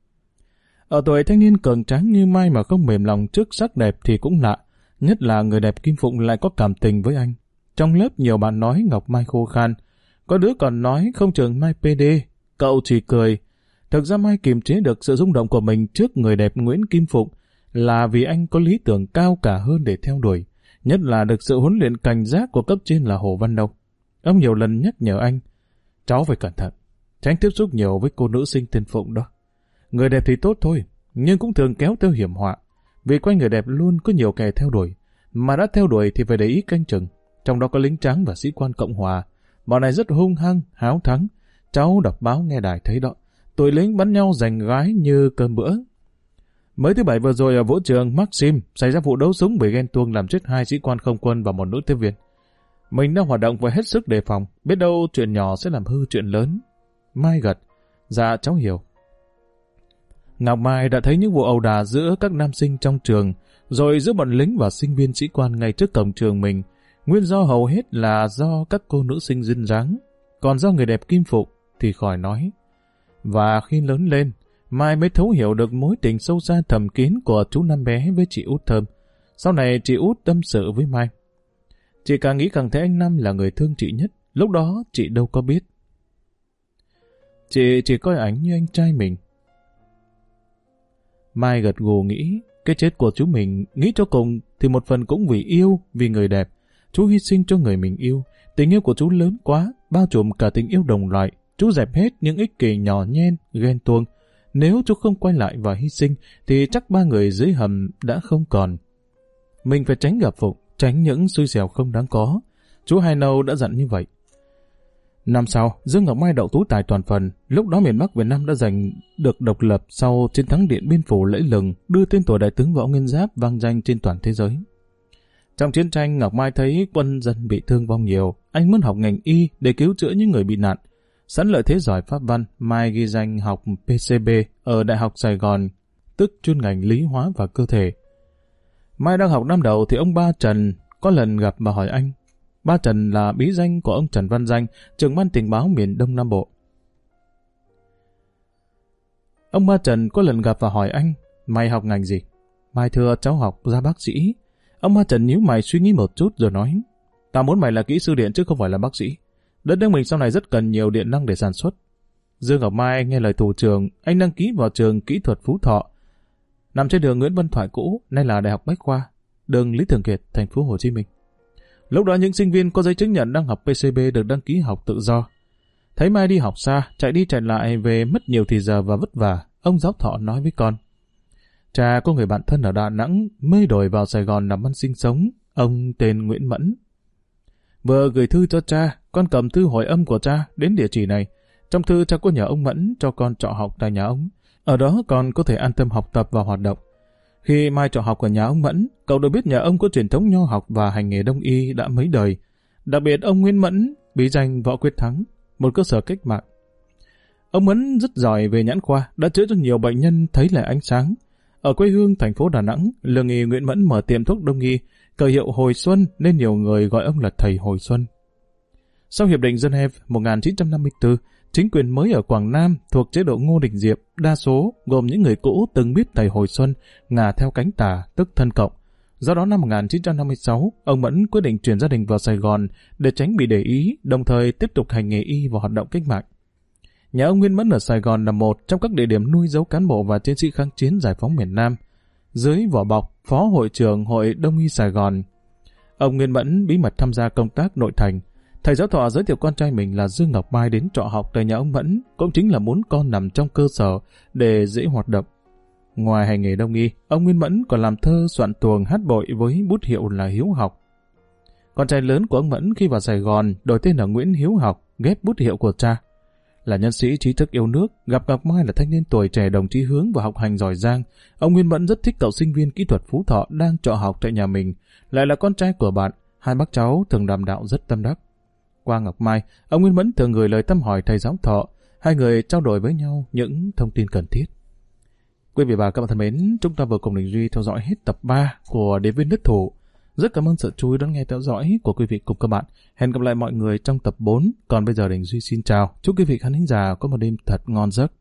Ở tuổi thanh niên cường tráng như Mai mà không mềm lòng trước sắc đẹp thì cũng lạ, nhất là người đẹp Kim Phụng lại có cảm tình với anh. Trong lớp nhiều bạn nói Ngọc Mai khô khan, có đứa còn nói không chừng Mai pê đê, cậu chỉ cười. Thực ra Mai kiềm chế được sự rung động của mình trước người đẹp Nguyễn Kim Phụng là vì anh có lý tưởng cao cả hơn để theo đuổi, nhất là được sự huấn luyện cảnh giác của cấp trên là Hồ Văn Đông. Ông nhiều lần nhắc nhở anh, cháu phải cẩn thận, tránh tiếp xúc nhiều với cô nữ sinh tên Phụng đó. Người đẹp thì tốt thôi, nhưng cũng thường kéo theo hiểm họa, vì quanh người đẹp luôn có nhiều kẻ theo đuổi, mà đã theo đuổi thì phải để ý canh chừng. Trong đó có lính trắng và sĩ quan Cộng Hòa, bọn này rất hung hăng, háo thắng. Cháu đọc báo nghe đài thấy đó, tụi lính bắn nhau giành gái như cơm bữa. Mới thứ bảy vừa rồi ở vũ trường Maxim xảy ra vụ đấu súng bởi ghen tuông làm chết hai sĩ quan không quân và một nữ tiếp viên. Mình đang hoạt động phải hết sức đề phòng, biết đâu chuyện nhỏ sẽ làm hư chuyện lớn. Mai gật, dạ cháu hiểu. Ngọc Mai đã thấy những vụ ẩu đả giữa các nam sinh trong trường, rồi giữa bọn lính và sinh viên sĩ quan ngay trước cổng trường mình. Nguyên do hầu hết là do các cô nữ sinh duyên dáng, còn do người đẹp Kim Phụng thì khỏi nói. Và khi lớn lên, Mai mới thấu hiểu được mối tình sâu xa thầm kín của chú năm bé với chị Út Thơm. Sau này chị Út tâm sự với Mai. Chị càng nghĩ càng thấy anh Năm là người thương chị nhất, lúc đó chị đâu có biết. Chị chỉ coi ảnh như anh trai mình. Mai gật gù nghĩ, cái chết của chú mình, nghĩ cho cùng thì một phần cũng vì yêu, vì người đẹp. Chú hy sinh cho người mình yêu, tình yêu của chú lớn quá, bao trùm cả tình yêu đồng loại. Chú dẹp hết những ích kỷ nhỏ nhen, ghen tuông. Nếu chú không quay lại và hy sinh, thì chắc ba người dưới hầm đã không còn. Mình phải tránh gặp Phụng, tránh những xui xẻo không đáng có. Chú Hai Nâu đã dặn như vậy. Năm sau, Dương Ngọc Mai đậu tú tài toàn phần. Lúc đó miền Bắc Việt Nam đã giành được độc lập sau chiến thắng Điện Biên Phủ lẫy lừng, đưa tên tuổi đại tướng Võ Nguyên Giáp vang danh trên toàn thế giới. Trong chiến tranh, Ngọc Mai thấy quân dân bị thương vong nhiều. Anh muốn học ngành y để cứu chữa những người bị nạn. Sẵn lợi thế giỏi pháp văn, Mai ghi danh học pê xê bê ở Đại học Sài Gòn, tức chuyên ngành lý hóa và cơ thể. Mai đang học năm đầu thì ông ba Trần có lần gặp và hỏi anh. Ba Trần là bí danh của ông Trần Văn Danh, trưởng ban tình báo miền Đông Nam Bộ. Ông ba Trần có lần gặp và hỏi anh, mày học ngành gì? Mai thưa cháu học ra bác sĩ. Ông ba Trần nhíu mày suy nghĩ một chút rồi nói, tao muốn mày là kỹ sư điện chứ không phải là bác sĩ. Đất nước mình sau này rất cần nhiều điện năng để sản xuất. Dương Ngọc Mai nghe lời thủ trưởng, anh đăng ký vào trường kỹ thuật Phú Thọ, nằm trên đường Nguyễn Văn Thoại cũ, nay là Đại học Bách Khoa, đường Lý Thường Kiệt, thành phố Hồ Chí Minh. Lúc đó những sinh viên có giấy chứng nhận đang học pê xê bê được đăng ký học tự do. Thấy Mai đi học xa, chạy đi chạy lại về mất nhiều thì giờ và vất vả, ông giáo thọ nói với con. Cha có người bạn thân ở Đà Nẵng mới đổi vào Sài Gòn làm ăn sinh sống, ông tên Nguyễn Mẫn. Vừa gửi thư cho cha, con cầm thư hồi âm của cha đến địa chỉ này. Trong thư cha có nhờ ông Mẫn cho con trọ học tại nhà ông. Ở đó con có thể an tâm học tập và hoạt động. Khi Mai trọ học ở nhà ông Mẫn, cậu được biết nhà ông có truyền thống nho học và hành nghề đông y đã mấy đời. Đặc biệt ông Nguyễn Mẫn, bí danh Võ Quyết Thắng, một cơ sở cách mạng. Ông Mẫn rất giỏi về nhãn khoa, đã chữa cho nhiều bệnh nhân thấy lại ánh sáng. Ở quê hương thành phố Đà Nẵng, lương y Nguyễn Mẫn mở tiệm thuốc đông y, cờ hiệu Hồi Xuân nên nhiều người gọi ông là thầy Hồi Xuân. Sau Hiệp định Geneva một nghìn chín trăm năm mươi tư, chính quyền mới ở Quảng Nam thuộc chế độ Ngô Đình Diệm, đa số gồm những người cũ từng biết thầy Hồi Xuân ngả theo cánh tà, tức thân cộng. Do đó năm một nghìn chín trăm năm mươi sáu, ông Mẫn quyết định chuyển gia đình vào Sài Gòn để tránh bị để ý, đồng thời tiếp tục hành nghề y và hoạt động cách mạng. Nhà ông Nguyễn Mẫn ở Sài Gòn là một trong các địa điểm nuôi dấu cán bộ và chiến sĩ kháng chiến giải phóng miền Nam. Dưới vỏ bọc Phó Hội trưởng Hội Đông y Sài Gòn, ông Nguyễn Mẫn bí mật tham gia công tác nội thành. Thầy giáo thọ giới thiệu con trai mình là Dương Ngọc Mai đến trọ học tại nhà ông Mẫn, cũng chính là muốn con nằm trong cơ sở để dễ hoạt động. Ngoài hành nghề đông y, ông Nguyễn Mẫn còn làm thơ, soạn tuồng, hát bội với bút hiệu là Hiếu Học. Con trai lớn của ông Mẫn khi vào Sài Gòn đổi tên là Nguyễn Hiếu Học, ghép bút hiệu của cha. Là nhân sĩ trí thức yêu nước, gặp Ngọc Mai là thanh niên tuổi trẻ đồng chí hướng và học hành giỏi giang, ông Nguyễn Mẫn rất thích cậu sinh viên kỹ thuật Phú Thọ đang trọ học tại nhà mình, lại là con trai của bạn, hai bác cháu thường đàm đạo rất tâm đắc. Qua Ngọc Mai, ông Nguyễn Mẫn thường gửi lời thăm hỏi thầy giáo thọ, hai người trao đổi với nhau những thông tin cần thiết. Quý vị và các bạn thân mến, chúng ta vừa cùng Đình Duy theo dõi hết tập ba của Điệp viên Đất Thủ. Rất cảm ơn sự chú ý đón nghe theo dõi của quý vị cùng các bạn. Hẹn gặp lại mọi người trong tập bốn. Còn bây giờ Đình Duy xin chào. Chúc quý vị khán thính giả có một đêm thật ngon giấc.